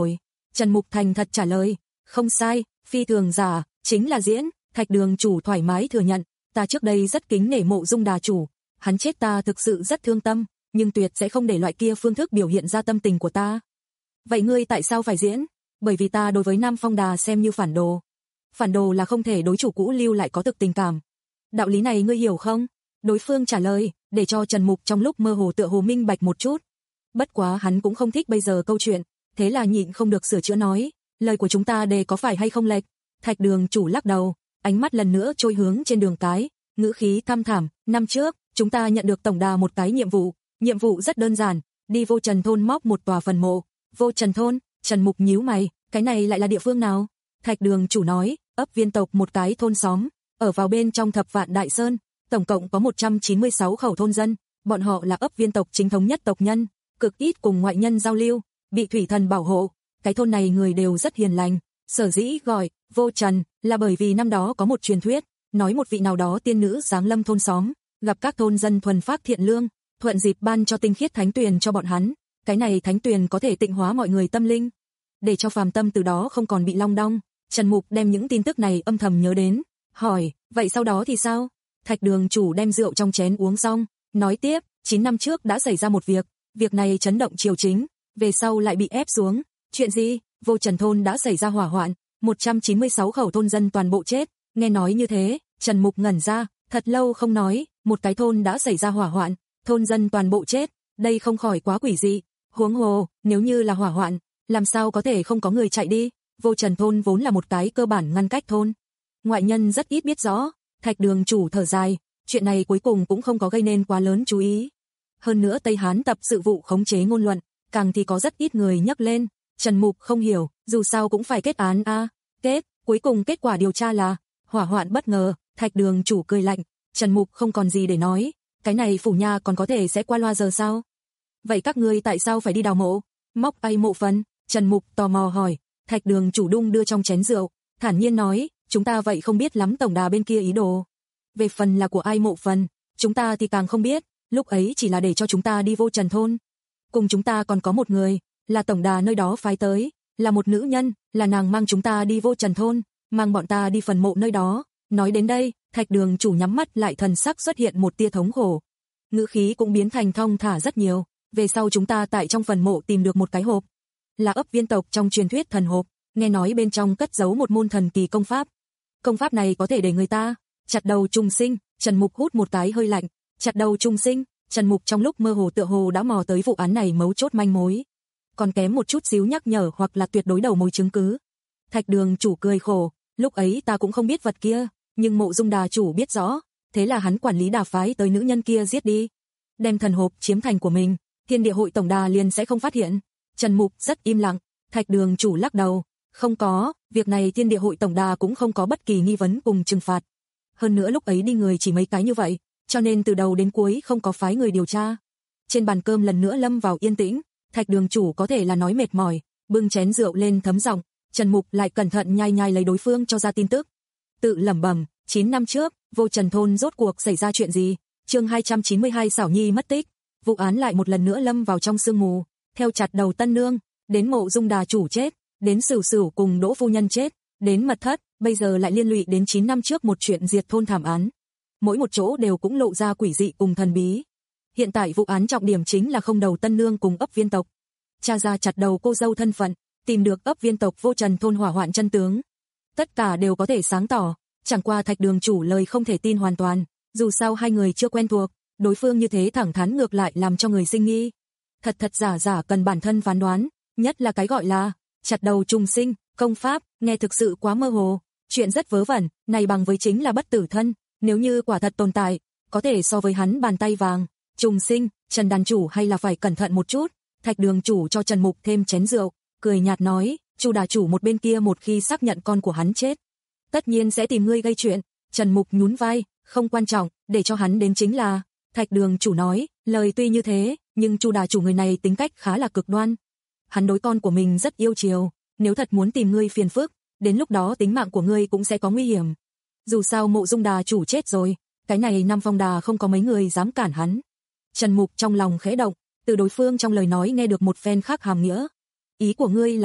Trần Mục thành thật trả lời, không sai, phi thường giả, chính là diễn. Thạch Đường chủ thoải mái thừa nhận, ta trước đây rất kính nể Mộ Dung Đà chủ, hắn chết ta thực sự rất thương tâm, nhưng tuyệt sẽ không để loại kia phương thức biểu hiện ra tâm tình của ta. Vậy ngươi tại sao phải diễn? Bởi vì ta đối với Nam Phong Đà xem như phản đồ. Phản đồ là không thể đối chủ cũ lưu lại có thực tình cảm. Đạo lý này ngươi hiểu không? Đối phương trả lời, để cho Trần Mục trong lúc mơ hồ tựa hồ minh bạch một chút. Bất quá hắn cũng không thích bây giờ câu chuyện, thế là nhịn không được sửa chữa nói, lời của chúng ta đề có phải hay không lệch? Thạch Đường chủ lắc đầu, ánh mắt lần nữa trôi hướng trên đường cái, ngữ khí thăm thẳm, năm trước, chúng ta nhận được tổng đà một cái nhiệm vụ, nhiệm vụ rất đơn giản, đi Vô Trần thôn móc một tòa phần mộ. Vô Trần thôn? Trần Mục nhíu mày, cái này lại là địa phương nào? Thạch Đường chủ nói, ấp Viên tộc một cái thôn xóm, ở vào bên trong Thập Vạn Đại Sơn, tổng cộng có một trăm chín mươi sáu khẩu thôn dân, bọn họ là ấp Viên tộc chính thống nhất tộc nhân, cực ít cùng ngoại nhân giao lưu, bị thủy thần bảo hộ, cái thôn này người đều rất hiền lành, sở dĩ gọi Vô Trần là bởi vì năm đó có một truyền thuyết, nói một vị nào đó tiên nữ giáng lâm thôn xóm, gặp các thôn dân thuần phác thiện lương, thuận dịp ban cho tinh khiết thánh tuyền cho bọn hắn, cái này thánh tuyền có thể tịnh hóa mọi người tâm linh, để cho phàm tâm từ đó không còn bị long đong. Trần Mục đem những tin tức này âm thầm nhớ đến, hỏi, vậy sau đó thì sao? Thạch Đường chủ đem rượu trong chén uống xong, nói tiếp, chín năm trước đã xảy ra một việc, việc này chấn động triều chính, về sau lại bị ép xuống. Chuyện gì? Vô Trần thôn đã xảy ra hỏa hoạn, một trăm chín mươi sáu khẩu thôn dân toàn bộ chết. Nghe nói như thế, Trần Mục ngẩn ra, thật lâu không nói, một cái thôn đã xảy ra hỏa hoạn, thôn dân toàn bộ chết, đây không khỏi quá quỷ dị. Huống hồ, nếu như là hỏa hoạn, làm sao có thể không có người chạy đi? Vô Trần thôn vốn là một cái cơ bản ngăn cách thôn, ngoại nhân rất ít biết rõ. Thạch Đường chủ thở dài, chuyện này cuối cùng cũng không có gây nên quá lớn chú ý. Hơn nữa Tây Hán tập sự vụ khống chế ngôn luận, càng thì có rất ít người nhắc lên. Trần Mục không hiểu, dù sao cũng phải kết án a. À. Kết, cuối cùng kết quả điều tra là hỏa hoạn bất ngờ. Thạch Đường chủ cười lạnh, Trần Mục không còn gì để nói, cái này phủ nha còn có thể sẽ qua loa giờ sao? Vậy các ngươi tại sao phải đi đào mộ? Móc ai mộ phần? Trần Mục tò mò hỏi. Thạch Đường chủ đung đưa trong chén rượu, thản nhiên nói, chúng ta vậy không biết lắm tổng đà bên kia ý đồ. Về phần là của ai mộ phần, chúng ta thì càng không biết, lúc ấy chỉ là để cho chúng ta đi Vô Trần thôn. Cùng chúng ta còn có một người, là tổng đà nơi đó phái tới, là một nữ nhân, là nàng mang chúng ta đi Vô Trần thôn, mang bọn ta đi phần mộ nơi đó. Nói đến đây, Thạch Đường chủ nhắm mắt lại, thần sắc xuất hiện một tia thống khổ. Ngữ khí cũng biến thành thong thả rất nhiều, về sau chúng ta tại trong phần mộ tìm được một cái hộp, là ấp Viên tộc trong truyền thuyết thần hộp, nghe nói bên trong cất giấu một môn thần kỳ công pháp. Công pháp này có thể để người ta chặt đầu trùng sinh. Trần Mục hút một cái hơi lạnh, chặt đầu trùng sinh. Trần Mục trong lúc mơ hồ tựa hồ đã mò tới vụ án này mấu chốt manh mối, còn kém một chút xíu nhắc nhở hoặc là tuyệt đối đầu mối chứng cứ. Thạch Đường chủ cười khổ, lúc ấy ta cũng không biết vật kia, nhưng Mộ Dung Đà chủ biết rõ, thế là hắn quản lý đà phái tới nữ nhân kia giết đi, đem thần hộp chiếm thành của mình, Thiên Địa hội tổng đà liền sẽ không phát hiện. Trần Mục rất im lặng. Thạch Đường chủ lắc đầu, không có, việc này Thiên Địa hội tổng đà cũng không có bất kỳ nghi vấn cùng trừng phạt. Hơn nữa lúc ấy đi người chỉ mấy cái như vậy, cho nên từ đầu đến cuối không có phái người điều tra. Trên bàn cơm lần nữa lâm vào yên tĩnh, Thạch Đường chủ có thể là nói mệt mỏi, bưng chén rượu lên thấm giọng. Trần Mục lại cẩn thận nhai nhai lấy đối phương cho ra tin tức. Tự lẩm bẩm, chín năm trước, Vô Trần thôn rốt cuộc xảy ra chuyện gì? Chương hai trăm chín mươi hai Xảo Nhi mất tích. Vụ án lại một lần nữa lâm vào trong sương mù, theo chặt đầu Tân Nương, đến Mộ Dung Đà chủ chết, đến Sửu Sửu cùng Đỗ phu nhân chết, đến Mật Thất, bây giờ lại liên lụy đến chín năm trước một chuyện diệt thôn thảm án. Mỗi một chỗ đều cũng lộ ra quỷ dị cùng thần bí. Hiện tại vụ án trọng điểm chính là không đầu Tân Nương cùng ấp Viên tộc. Tra ra chặt đầu cô dâu thân phận, tìm được ấp Viên tộc Vô Trần thôn hỏa hoạn chân tướng. Tất cả đều có thể sáng tỏ, chẳng qua Thạch Đường chủ lời không thể tin hoàn toàn, dù sao hai người chưa quen thuộc, đối phương như thế thẳng thắn ngược lại làm cho người sinh nghi. Thật thật giả giả cần bản thân phán đoán, nhất là cái gọi là chặt đầu trùng sinh, công pháp, nghe thực sự quá mơ hồ, chuyện rất vớ vẩn, này bằng với chính là bất tử thân, nếu như quả thật tồn tại, có thể so với hắn bàn tay vàng, trùng sinh, Trần đàn chủ hay là phải cẩn thận một chút. Thạch Đường chủ cho Trần Mục thêm chén rượu, cười nhạt nói, Chu đà chủ một bên kia một khi xác nhận con của hắn chết, tất nhiên sẽ tìm ngươi gây chuyện. Trần Mục nhún vai, không quan trọng, để cho hắn đến chính là. Thạch Đường chủ nói, lời tuy như thế, nhưng Chu đà chủ người này tính cách khá là cực đoan. Hắn đối con của mình rất yêu chiều, nếu thật muốn tìm ngươi phiền phức, đến lúc đó tính mạng của ngươi cũng sẽ có nguy hiểm. Dù sao Mộ Dung Đà chủ chết rồi, cái này Nam Phong Đà không có mấy người dám cản hắn. Trần Mục trong lòng khẽ động, từ đối phương trong lời nói nghe được một phen khác hàm nghĩa. Ý của ngươi là,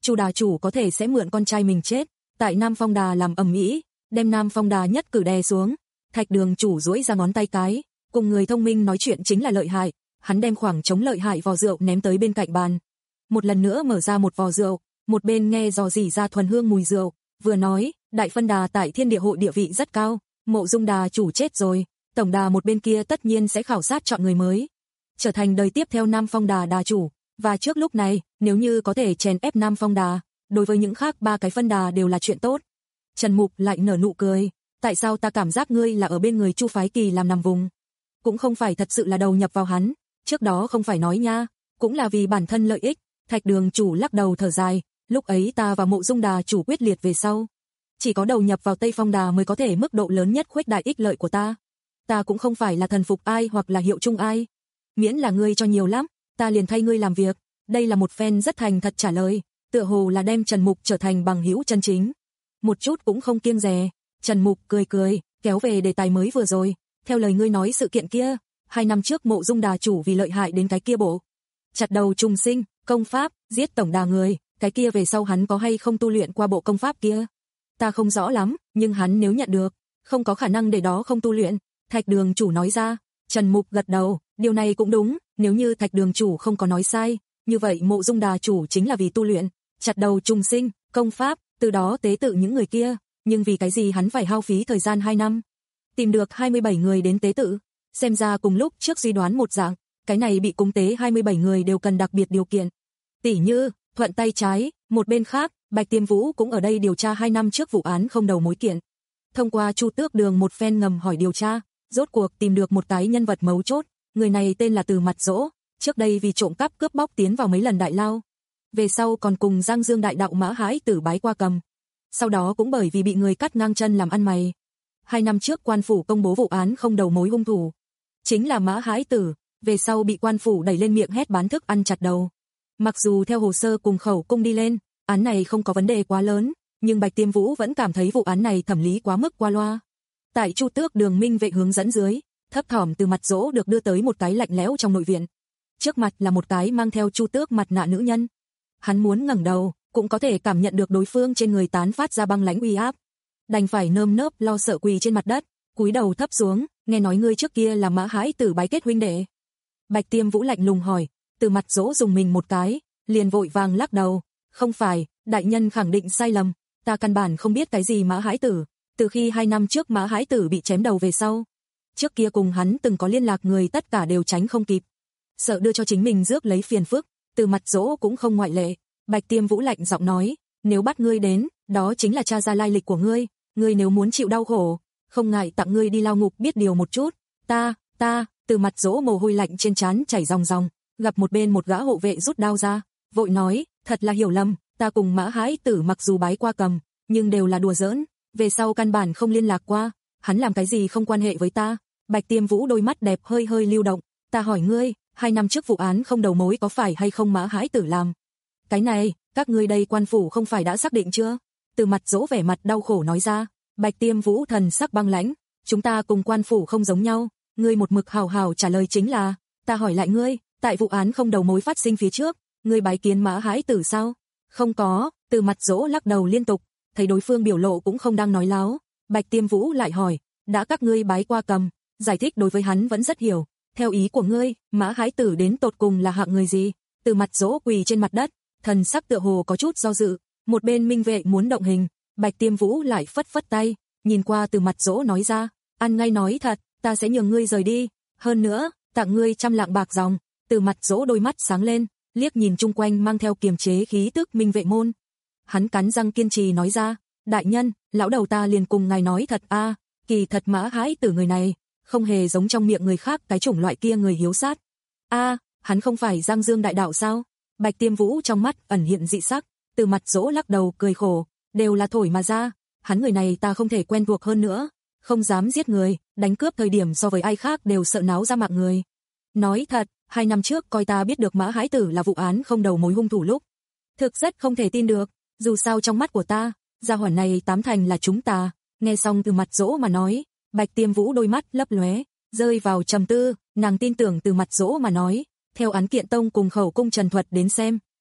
Chu đà chủ có thể sẽ mượn con trai mình chết, tại Nam Phong Đà làm ầm ĩ, đem Nam Phong Đà nhất cử đè xuống. Thạch Đường chủ duỗi ra ngón tay cái, cùng người thông minh nói chuyện chính là lợi hại, hắn đem khoảng trống lợi hại vò rượu ném tới bên cạnh bàn. Một lần nữa mở ra một vò rượu, một bên nghe dò dỉ ra thuần hương mùi rượu, vừa nói, Đại Phân Đà tại Thiên Địa hội địa vị rất cao, Mộ Dung Đà chủ chết rồi, tổng đà một bên kia tất nhiên sẽ khảo sát chọn người mới, trở thành đời tiếp theo Nam Phong Đà đà chủ, và trước lúc này, nếu như có thể chèn ép Nam Phong Đà, đối với những khác ba cái phân đà đều là chuyện tốt. Trần Mục lại nở nụ cười, tại sao ta cảm giác ngươi là ở bên người Chu Phái Kỳ làm nằm vùng? Cũng không phải thật sự là đầu nhập vào hắn, trước đó không phải nói nha, cũng là vì bản thân lợi ích. Thạch Đường chủ lắc đầu thở dài, lúc ấy ta và Mộ Dung Đà chủ quyết liệt về sau, chỉ có đầu nhập vào Tây Phong Đà mới có thể mức độ lớn nhất khuếch đại ích lợi của ta. Ta cũng không phải là thần phục ai hoặc là hiệu chung ai, miễn là ngươi cho nhiều lắm, ta liền thay ngươi làm việc. Đây là một phen rất thành thật trả lời, tựa hồ là đem Trần Mục trở thành bằng hữu chân chính, một chút cũng không kiêng dè. Trần Mục cười cười, kéo về đề tài mới vừa rồi, theo lời ngươi nói sự kiện kia, hai năm trước Mộ Dung Đà chủ vì lợi hại đến cái kia bộ chặt đầu trùng sinh, công pháp, giết tổng đà người, cái kia về sau hắn có hay không tu luyện qua bộ công pháp kia? Ta không rõ lắm, nhưng hắn nếu nhận được, không có khả năng để đó không tu luyện. Thạch Đường chủ nói ra. Trần Mục gật đầu, điều này cũng đúng, nếu như Thạch Đường chủ không có nói sai, như vậy Mộ Dung Đà chủ chính là vì tu luyện chặt đầu trùng sinh, công pháp, từ đó tế tự những người kia, nhưng vì cái gì hắn phải hao phí thời gian hai năm, tìm được hai mươi bảy người đến tế tự, xem ra cùng lúc trước suy đoán một dạng, cái này bị cúng tế hai mươi bảy người đều cần đặc biệt điều kiện. Tỷ như, thuận tay trái, một bên khác, Bạch Tiêm Vũ cũng ở đây điều tra hai năm trước vụ án không đầu mối kiện. Thông qua Chu Tước Đường một phen ngầm hỏi điều tra, rốt cuộc tìm được một cái nhân vật mấu chốt, người này tên là Từ Mặt Dỗ, trước đây vì trộm cắp cướp bóc tiến vào mấy lần đại lao, về sau còn cùng Giang Dương đại đạo Mã Hãi Tử bái qua cầm, sau đó cũng bởi vì bị người cắt ngang chân làm ăn mày. Hai năm trước quan phủ công bố vụ án không đầu mối hung thủ chính là Mã Hãi Tử, về sau bị quan phủ đẩy lên miệng hét bán thức ăn chặt đầu. Mặc dù theo hồ sơ cùng khẩu cung đi lên, án này không có vấn đề quá lớn, nhưng Bạch Tiêm Vũ vẫn cảm thấy vụ án này thẩm lý quá mức qua loa. Tại Chu Tước Đường minh vệ hướng dẫn dưới, thấp thỏm Từ Mặt Dỗ được đưa tới một cái lạnh lẽo trong nội viện. Trước mặt là một cái mang theo Chu Tước mặt nạ nữ nhân. Hắn muốn ngẩng đầu, cũng có thể cảm nhận được đối phương trên người tán phát ra băng lãnh uy áp. Đành phải nơm nớp lo sợ quỳ trên mặt đất, cúi đầu thấp xuống, nghe nói ngươi trước kia là Mã Hãi Tử bái kết huynh đệ. Bạch Tiêm Vũ lạnh lùng hỏi. Từ Mặt Dỗ dùng mình một cái, liền vội vàng lắc đầu, không phải, đại nhân khẳng định sai lầm, ta căn bản không biết cái gì Mã Hãi Tử, từ khi hai năm trước Mã Hãi Tử bị chém đầu về sau, trước kia cùng hắn từng có liên lạc người tất cả đều tránh không kịp, sợ đưa cho chính mình rước lấy phiền phức. Từ Mặt Dỗ cũng không ngoại lệ. Bạch Tiêm Vũ lạnh giọng nói, nếu bắt ngươi đến, đó chính là tra ra lai lịch của ngươi, ngươi nếu muốn chịu đau khổ, không ngại tặng ngươi đi lao ngục biết điều một chút. Ta, ta, Từ Mặt Dỗ mồ hôi lạnh trên trán chảy ròng ròng, gặp một bên một gã hộ vệ rút đao ra, vội nói, thật là hiểu lầm, ta cùng Mã Hãi Tử mặc dù bái qua cầm, nhưng đều là đùa giỡn, về sau căn bản không liên lạc qua, hắn làm cái gì không quan hệ với ta. Bạch Tiêm Vũ đôi mắt đẹp hơi hơi lưu động, ta hỏi ngươi, hai năm trước vụ án không đầu mối có phải hay không Mã Hãi Tử làm? Cái này, các ngươi đây quan phủ không phải đã xác định chưa? Từ Mặt Dỗ vẻ mặt đau khổ nói ra. Bạch Tiêm Vũ thần sắc băng lãnh, chúng ta cùng quan phủ không giống nhau, ngươi một mực hào hào trả lời chính là, ta hỏi lại ngươi, tại vụ án không đầu mối phát sinh phía trước, ngươi bái kiến Mã Hãi Tử sao? Không có. Từ Mặt Dỗ lắc đầu liên tục, thấy đối phương biểu lộ cũng không đang nói láo. Bạch Tiêm Vũ lại hỏi, đã các ngươi bái qua cầm, giải thích đối với hắn vẫn rất hiểu, theo ý của ngươi, Mã Hãi Tử đến tột cùng là hạng người gì? Từ Mặt Dỗ quỳ trên mặt đất, thần sắc tựa hồ có chút do dự, một bên minh vệ muốn động hình, Bạch Tiêm Vũ lại phất phất tay, nhìn qua Từ Mặt Dỗ nói ra, ăn ngay nói thật, ta sẽ nhường ngươi rời đi, hơn nữa, tặng ngươi trăm lạng bạc dòng. Từ Mặt Dỗ đôi mắt sáng lên, liếc nhìn chung quanh mang theo kiềm chế khí tức minh vệ môn. Hắn cắn răng kiên trì nói ra, đại nhân, lão đầu ta liền cùng ngài nói thật a, à, kỳ thật Mã Hãi Tử người này, không hề giống trong miệng người khác cái chủng loại kia người hiếu sát. A, à, hắn không phải Giang Dương đại đạo sao? Bạch Tiêm Vũ trong mắt ẩn hiện dị sắc, Từ Mặt Dỗ lắc đầu cười khổ, đều là thổi mà ra, hắn người này ta không thể quen thuộc hơn nữa, không dám giết người, đánh cướp thời điểm so với ai khác đều sợ náo ra mạng người. Nói thật, hai năm trước coi ta biết được Mã Hãi Tử là vụ án không đầu mối hung thủ lúc, thực rất không thể tin được, dù sao trong mắt của ta, gia hỏa này tám thành là chúng ta. Nghe xong Từ Mặt Dỗ mà nói, Bạch Tiêm Vũ đôi mắt lấp lóe, rơi vào trầm tư, nàng tin tưởng Từ Mặt Dỗ mà nói, theo án kiện tông cùng khẩu cung trần thuật đến xem,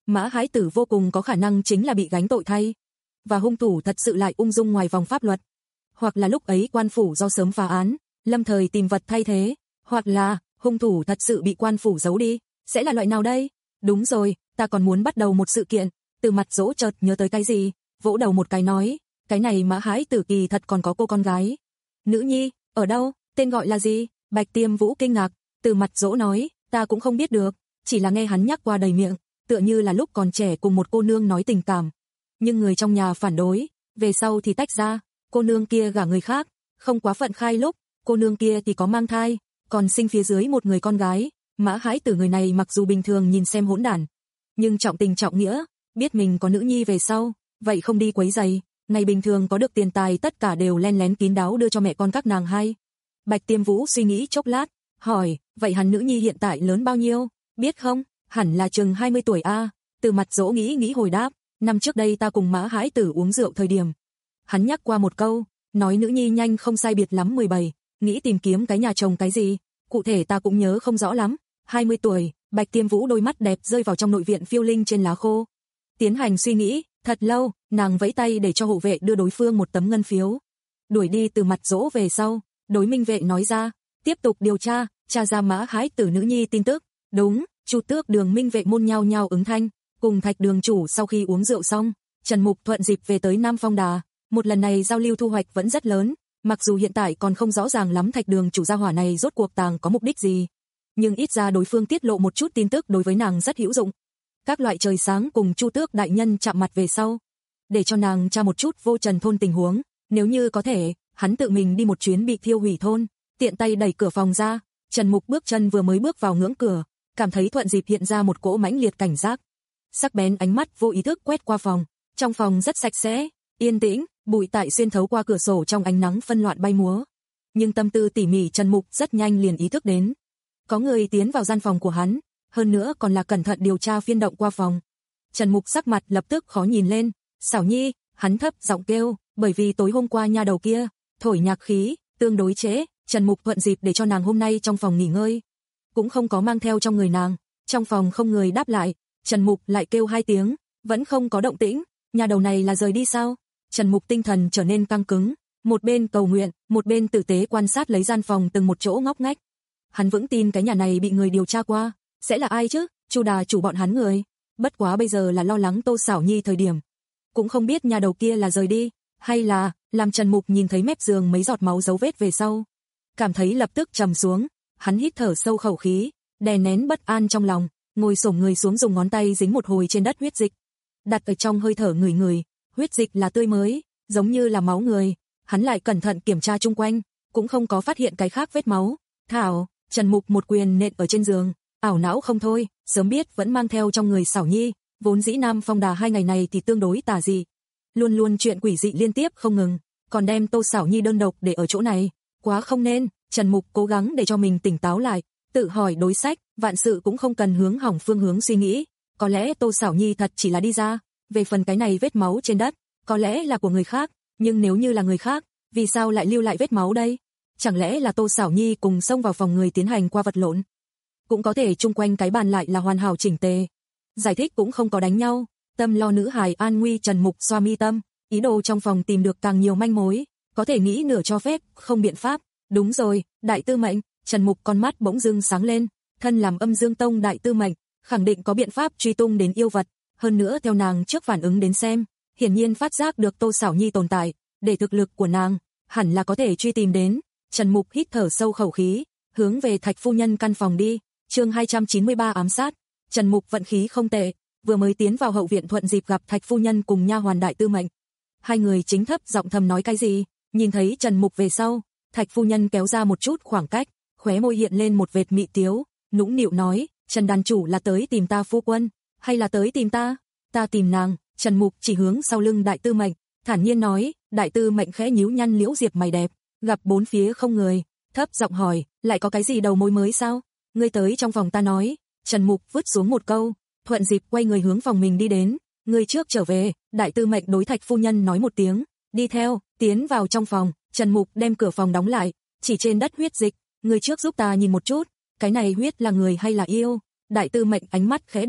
Mã Hái Tử vô cùng có khả năng chính là bị gánh tội thay, và hung thủ thật sự lại ung dung ngoài vòng pháp luật. Hoặc là lúc ấy quan phủ do sớm phá án, lâm thời tìm vật thay thế, hoặc là hung thủ thật sự bị quan phủ giấu đi, sẽ là loại nào đây? Đúng rồi, ta còn muốn bắt đầu một sự kiện. Từ Mặt Dỗ chợt nhớ tới cái gì, vỗ đầu một cái nói, cái này Mã Hái Tử kỳ thật còn có cô con gái. Nữ nhi, ở đâu, tên gọi là gì? Bạch Tiêm Vũ kinh ngạc. Từ Mặt Dỗ nói, ta cũng không biết được, chỉ là nghe hắn nhắc qua đầy miệng, tựa như là lúc còn trẻ cùng một cô nương nói tình cảm. Nhưng người trong nhà phản đối, về sau thì tách ra, cô nương kia gả người khác, không quá phận khai lúc, cô nương kia thì có mang thai, còn sinh phía dưới một người con gái. Mã Hái Tử người này mặc dù bình thường nhìn xem hỗn đản, nhưng trọng tình trọng nghĩa, biết mình có nữ nhi về sau, vậy không đi quấy giày, ngày bình thường có được tiền tài tất cả đều len lén kín đáo đưa cho mẹ con các nàng hai. Bạch Tiêm Vũ suy nghĩ chốc lát, hỏi, vậy hắn nữ nhi hiện tại lớn bao nhiêu, biết không? Hẳn là chừng hai mươi tuổi a. Từ Mặt Dỗ nghĩ nghĩ hồi đáp, năm trước đây ta cùng Mã Hái Tử uống rượu thời điểm, hắn nhắc qua một câu, nói nữ nhi nhanh không sai biệt lắm mười bảy, nghĩ tìm kiếm cái nhà chồng cái gì, cụ thể ta cũng nhớ không rõ lắm. hai mươi tuổi, Bạch Tiêm Vũ đôi mắt đẹp rơi vào trong nội viện phiêu linh trên lá khô. Tiến hành suy nghĩ, thật lâu, nàng vẫy tay để cho hộ vệ đưa đối phương một tấm ngân phiếu. Đuổi đi Từ Mặt Dỗ về sau, đối minh vệ nói ra, tiếp tục điều tra, tra ra Mã Hái Tử nữ nhi tin tức. Đúng, Chu Tước Đường minh vệ môn nhao nhao ứng thanh, cùng Thạch Đường chủ sau khi uống rượu xong, Trần Mục thuận dịp về tới Nam Phong Đà, một lần này giao lưu thu hoạch vẫn rất lớn, mặc dù hiện tại còn không rõ ràng lắm Thạch Đường chủ gia hỏa này rốt cuộc tàng có mục đích gì, nhưng ít ra đối phương tiết lộ một chút tin tức đối với nàng rất hữu dụng. Các loại trời sáng cùng Chu Tước đại nhân chạm mặt về sau, để cho nàng tra một chút Vô Trần thôn tình huống, nếu như có thể, hắn tự mình đi một chuyến bị thiêu hủy thôn, tiện tay đẩy cửa phòng ra, Trần Mục bước chân vừa mới bước vào ngưỡng cửa, cảm thấy thuận dịp hiện ra một cỗ mãnh liệt cảnh giác. Sắc bén ánh mắt vô ý thức quét qua phòng, trong phòng rất sạch sẽ, yên tĩnh, bụi tại xuyên thấu qua cửa sổ trong ánh nắng phân loạn bay múa. Nhưng tâm tư tỉ mỉ Trần Mục rất nhanh liền ý thức đến, có người tiến vào gian phòng của hắn, hơn nữa còn là cẩn thận điều tra phiên động qua phòng. Trần Mục sắc mặt lập tức khó nhìn lên, "Xảo Nhi", hắn thấp giọng kêu, bởi vì tối hôm qua nha đầu kia thổi nhạc khí tương đối trễ, Trần Mục thuận dịp để cho nàng hôm nay trong phòng nghỉ ngơi, cũng không có mang theo trong người nàng. Trong phòng không người đáp lại, Trần Mục lại kêu hai tiếng, vẫn không có động tĩnh, nhà đầu này là rời đi sao? Trần Mục tinh thần trở nên căng cứng, một bên cầu nguyện, một bên tử tế quan sát lấy gian phòng từng một chỗ ngóc ngách. Hắn vững tin cái nhà này bị người điều tra qua, sẽ là ai chứ? Chu Đà chủ bọn hắn người. Bất quá bây giờ là lo lắng Tô Xảo Nhi thời điểm, cũng không biết nhà đầu kia là rời đi, hay là làm Trần Mục nhìn thấy mép giường mấy giọt máu dấu vết về sau, cảm thấy lập tức trầm xuống, hắn hít thở sâu khẩu khí, đè nén bất an trong lòng, ngồi xổm người xuống dùng ngón tay dính một hồi trên đất huyết dịch, đặt ở trong hơi thở người người, huyết dịch là tươi mới, giống như là máu người. Hắn lại cẩn thận kiểm tra chung quanh, cũng không có phát hiện cái khác vết máu. Thảo, Trần Mục một quyền nện ở trên giường, ảo não không thôi, sớm biết vẫn mang theo trong người Xảo Nhi, vốn dĩ Nam Phong Đà hai ngày này thì tương đối tà dị, luôn luôn chuyện quỷ dị liên tiếp không ngừng, còn đem Tô Xảo Nhi đơn độc để ở chỗ này, quá không nên. Trần Mục cố gắng để cho mình tỉnh táo lại, tự hỏi đối sách, vạn sự cũng không cần hướng hỏng phương hướng suy nghĩ, có lẽ Tô Xảo Nhi thật chỉ là đi ra, về phần cái này vết máu trên đất, có lẽ là của người khác, nhưng nếu như là người khác, vì sao lại lưu lại vết máu đây? Chẳng lẽ là Tô Xảo Nhi cùng xông vào phòng người tiến hành qua vật lộn? Cũng có thể chung quanh cái bàn lại là hoàn hảo chỉnh tề. Giải thích cũng không có đánh nhau, tâm lo nữ hài an nguy. Trần Mục xoa mi tâm, ý đồ trong phòng tìm được càng nhiều manh mối, có thể nghĩ nửa cho phép, không biện pháp. Đúng rồi, đại tư mệnh, Trần Mục con mắt bỗng dưng sáng lên, thân làm Âm Dương Tông đại tư mệnh, khẳng định có biện pháp truy tung đến yêu vật, hơn nữa theo nàng trước phản ứng đến xem, hiển nhiên phát giác được Tô Xảo Nhi tồn tại, để thực lực của nàng hẳn là có thể truy tìm đến. Trần Mục hít thở sâu khẩu khí, hướng về Thạch phu nhân căn phòng đi. Chương hai trăm chín mươi ba ám sát. Trần Mục vận khí không tệ, vừa mới tiến vào hậu viện thuận dịp gặp Thạch phu nhân cùng nha hoàn đại tư mệnh. Hai người chính thấp giọng thầm nói cái gì, nhìn thấy Trần Mục về sau, Thạch phu nhân kéo ra một chút khoảng cách, khóe môi hiện lên một vệt mị tiếu, nũng nịu nói, Trần đàn chủ là tới tìm ta phu quân, hay là tới tìm ta? Ta tìm nàng. Trần Mục chỉ hướng sau lưng đại tư mệnh, thản nhiên nói. Đại tư mệnh khẽ nhíu nhăn liễu diệp mày đẹp, gặp bốn phía không người, thấp giọng hỏi, lại có cái gì đầu mối mới sao? Ngươi tới trong phòng ta nói. Trần Mục vứt xuống một câu, thuận dịp quay người hướng phòng mình đi đến. Ngươi trước trở về. Đại tư mệnh đối Thạch phu nhân nói một tiếng, đi theo, tiến vào trong phòng. Trần Mục đem cửa phòng đóng lại, chỉ trên đất huyết dịch, ngươi trước giúp ta nhìn một chút, cái này huyết là người hay là yêu? Đại tư mệnh ánh mắt khẽ động,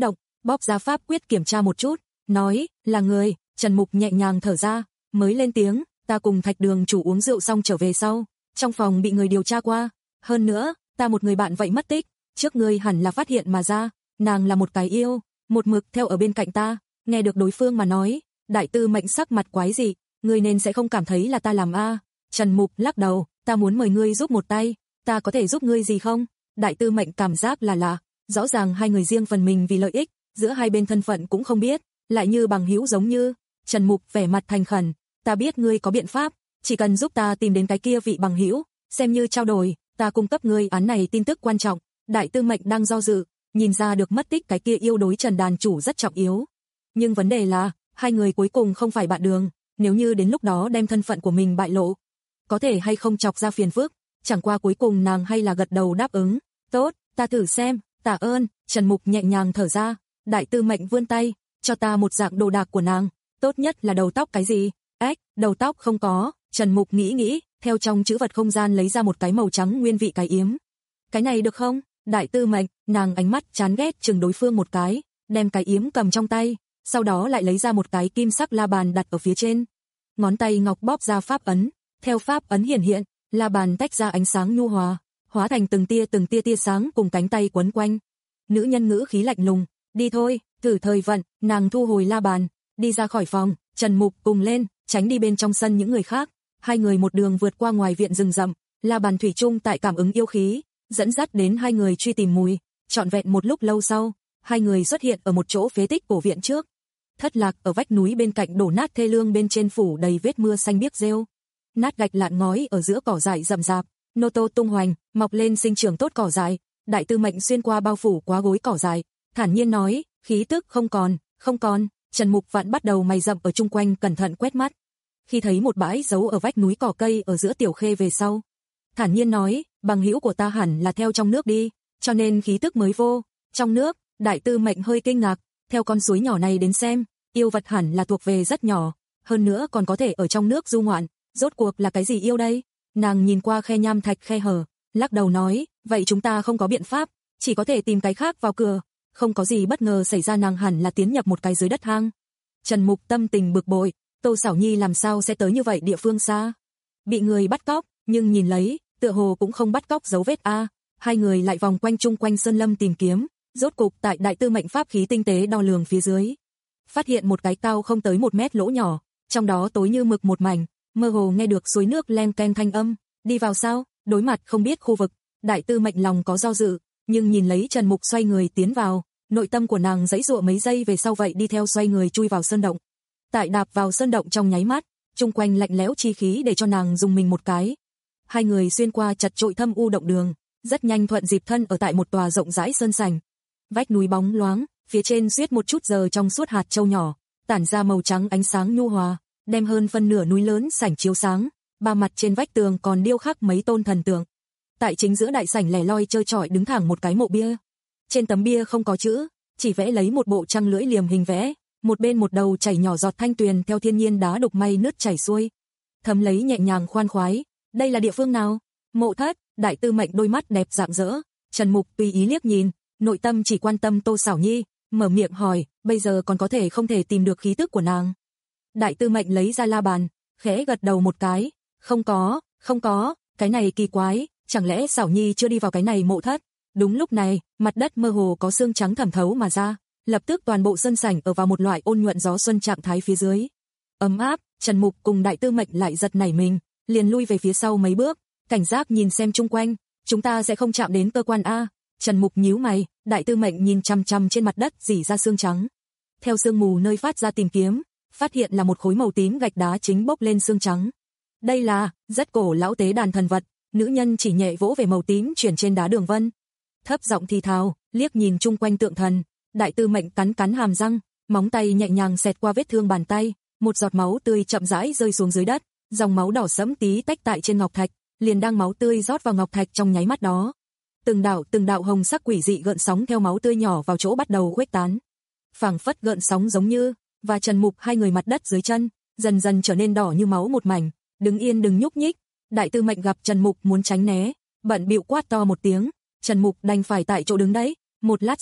bóp ra pháp quyết kiểm tra một chút, nói, là người. Trần Mục nhẹ nhàng thở ra, mới lên tiếng, ta cùng Thạch Đường chủ uống rượu xong trở về sau, trong phòng bị người điều tra qua, hơn nữa, ta một người bạn vậy mất tích, trước ngươi hẳn là phát hiện mà ra, nàng là một cái yêu, một mực theo ở bên cạnh ta. Nghe được đối phương mà nói, Đại Tư Mệnh sắc mặt quái dị, ngươi nên sẽ không cảm thấy là ta làm a. Trần Mục lắc đầu, ta muốn mời ngươi giúp một tay, ta có thể giúp ngươi gì không? Đại Tư Mệnh cảm giác là lạ, rõ ràng hai người riêng phần mình vì lợi ích, giữa hai bên thân phận cũng không biết, lại như bằng hữu giống như. Trần Mục vẻ mặt thành khẩn, ta biết ngươi có biện pháp, chỉ cần giúp ta tìm đến cái kia vị bằng hữu, xem như trao đổi, ta cung cấp ngươi án này tin tức quan trọng. Đại Tư Mệnh đang do dự, nhìn ra được mất tích cái kia yêu đối Trần đàn chủ rất trọng yếu. Nhưng vấn đề là, hai người cuối cùng không phải bạn đường, nếu như đến lúc đó đem thân phận của mình bại lộ, có thể hay không chọc ra phiền phức, chẳng qua cuối cùng nàng hay là gật đầu đáp ứng, tốt, ta thử xem, tạ ơn. Trần Mục nhẹ nhàng thở ra, Đại Tư Mệnh vươn tay, cho ta một dạng đồ đạc của nàng, tốt nhất là đầu tóc. Cái gì? Ếch, đầu tóc không có. Trần Mục nghĩ nghĩ, theo trong chữ vật không gian lấy ra một cái màu trắng nguyên vị cái yếm. Cái này được không? Đại Tư Mệnh, nàng ánh mắt chán ghét chừng đối phương một cái, đem cái yếm cầm trong tay, sau đó lại lấy ra một cái kim sắc la bàn đặt ở phía trên. Ngón tay ngọc bóp ra pháp ấn, theo pháp ấn hiển hiện, la bàn tách ra ánh sáng nhu hòa, hóa thành từng tia từng tia tia sáng cùng cánh tay quấn quanh. Nữ nhân ngữ khí lạnh lùng, đi thôi, thử thời vận. Nàng thu hồi la bàn, đi ra khỏi phòng. Trần Mục cùng lên, tránh đi bên trong sân những người khác. Hai người một đường vượt qua ngoài viện rừng rậm, la bàn thủy chung tại cảm ứng yêu khí, dẫn dắt đến hai người truy tìm mùi. Trọn vẹn một lúc lâu sau, hai người xuất hiện ở một chỗ phế tích cổ viện trước. Thất lạc ở vách núi bên cạnh đổ nát thê lương, bên trên phủ đầy vết mưa xanh biếc rêu. Nát gạch lạn ngói ở giữa cỏ dại rậm rạp, nô tô tung hoành, mọc lên sinh trưởng tốt cỏ dại. Đại Tư Mệnh xuyên qua bao phủ quá gối cỏ dại, thản nhiên nói, khí tức không còn, không còn. Trần Mục vạn bắt đầu mày rậm ở chung quanh cẩn thận quét mắt. Khi thấy một bãi giấu ở vách núi cỏ cây ở giữa tiểu khê về sau, thản nhiên nói, bằng hữu của ta hẳn là theo trong nước đi, cho nên khí tức mới vô. Trong nước? Đại Tư Mệnh hơi kinh ngạc, theo con suối nhỏ này đến xem, yêu vật hẳn là thuộc về rất nhỏ, hơn nữa còn có thể ở trong nước du ngoạn, rốt cuộc là cái gì yêu đây? Nàng nhìn qua khe nham thạch khe hở, lắc đầu nói, vậy chúng ta không có biện pháp, chỉ có thể tìm cái khác vào cửa. Không có gì bất ngờ xảy ra, nàng hẳn là tiến nhập một cái dưới đất hang. Trần Mục tâm tình bực bội, Tô Sảo Nhi làm sao sẽ tới như vậy địa phương xa? Bị người bắt cóc, nhưng nhìn lấy, tựa hồ cũng không bắt cóc dấu vết a. Hai người lại vòng quanh chung quanh sơn lâm tìm kiếm, rốt cục tại Đại Tư Mệnh pháp khí tinh tế đo lường phía dưới, phát hiện một cái cao không tới một mét lỗ nhỏ, trong đó tối như mực một mảnh, mơ hồ nghe được suối nước len ken thanh âm. Đi vào sao? Đối mặt không biết khu vực, Đại Tư Mệnh lòng có do dự, nhưng nhìn lấy Trần Mục xoay người tiến vào, nội tâm của nàng giãy giụa mấy giây về sau vậy đi theo xoay người chui vào sơn động. Tại đạp vào sơn động trong nháy mắt, chung quanh lạnh lẽo chi khí để cho nàng dùng mình một cái. Hai người xuyên qua chật chội thâm u động đường, rất nhanh thuận dịp thân ở tại một tòa rộng rãi sơn sảnh. Vách núi bóng loáng, phía trên xuyết một chút giờ trong suốt hạt châu nhỏ, tản ra màu trắng ánh sáng nhu hòa, đem hơn phân nửa núi lớn sảnh chiếu sáng. Ba mặt trên vách tường còn điêu khắc mấy tôn thần tượng. Tại chính giữa đại sảnh lẻ loi trơ trọi đứng thẳng một cái mộ bia. Trên tấm bia không có chữ, chỉ vẽ lấy một bộ trăng lưỡi liềm hình vẽ, một bên một đầu chảy nhỏ giọt thanh tuyền theo thiên nhiên đá đục may nước chảy xuôi, thấm lấy nhẹ nhàng khoan khoái. Đây là địa phương nào? Mộ thất. Đại Tư Mệnh đôi mắt đẹp rạng rỡ. Trần Mục tùy ý liếc nhìn, nội tâm chỉ quan tâm Tô Sảo Nhi, mở miệng hỏi, bây giờ còn có thể không thể tìm được khí tức của nàng? Đại Tư Mệnh lấy ra la bàn, khẽ gật đầu một cái, không có, không có. Cái này kỳ quái, chẳng lẽ Sảo Nhi chưa đi vào cái này mộ thất? Đúng lúc này, mặt đất mơ hồ có sương trắng thẩm thấu mà ra, lập tức toàn bộ sân sảnh ở vào một loại ôn nhuận gió xuân trạng thái phía dưới. Ấm áp. Trần Mục cùng Đại Tư Mệnh lại giật nảy mình, liền lui về phía sau mấy bước, cảnh giác nhìn xem chung quanh, chúng ta sẽ không chạm đến cơ quan a. Trần Mục nhíu mày, Đại Tư Mệnh nhìn chằm chằm trên mặt đất rỉ ra sương trắng. Theo sương mù nơi phát ra tìm kiếm, phát hiện là một khối màu tím gạch đá chính bốc lên sương trắng. Đây là rất cổ lão tế đàn thần vật. Nữ nhân chỉ nhẹ vỗ về màu tím chuyển trên đá đường vân, thấp giọng thì thào, liếc nhìn chung quanh tượng thần. Đại Tư Mệnh cắn cắn hàm răng, móng tay nhẹ nhàng xẹt qua vết thương bàn tay, một giọt máu tươi chậm rãi rơi xuống dưới đất, dòng máu đỏ sẫm tí tách tại trên ngọc thạch, liền đang máu tươi rót vào ngọc thạch trong nháy mắt đó, từng đạo từng đạo hồng sắc quỷ dị gợn sóng theo máu tươi nhỏ vào chỗ bắt đầu khuếch tán, phảng phất gợn sóng giống như và Trần Mục hai người mặt đất dưới chân dần dần trở nên đỏ như máu một mảnh. Đứng yên đừng nhúc nhích. Đại Tư Mệnh gặp Trần Mục muốn tránh né, bận bịu quát to một tiếng, Trần Mục đành phải tại chỗ đứng đấy. Một lát sau,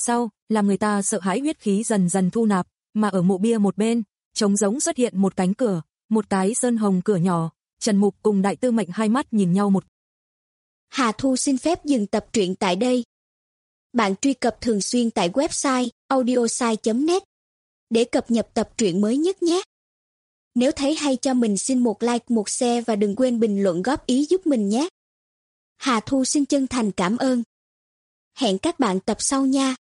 làm người ta sợ hãi huyết khí dần dần thu nạp, mà ở mộ bia một bên, trống rỗng xuất hiện một cánh cửa, một cái sơn hồng cửa nhỏ. Trần Mục cùng Đại Tư Mệnh hai mắt nhìn nhau một. Hà Thu xin phép dừng tập truyện tại đây. Bạn truy cập thường xuyên tại website audiosai chấm net để cập nhật tập truyện mới nhất nhé. Nếu thấy hay cho mình xin một like, một share và đừng quên bình luận góp ý giúp mình nhé. Hà Thu xin chân thành cảm ơn. Hẹn các bạn tập sau nha.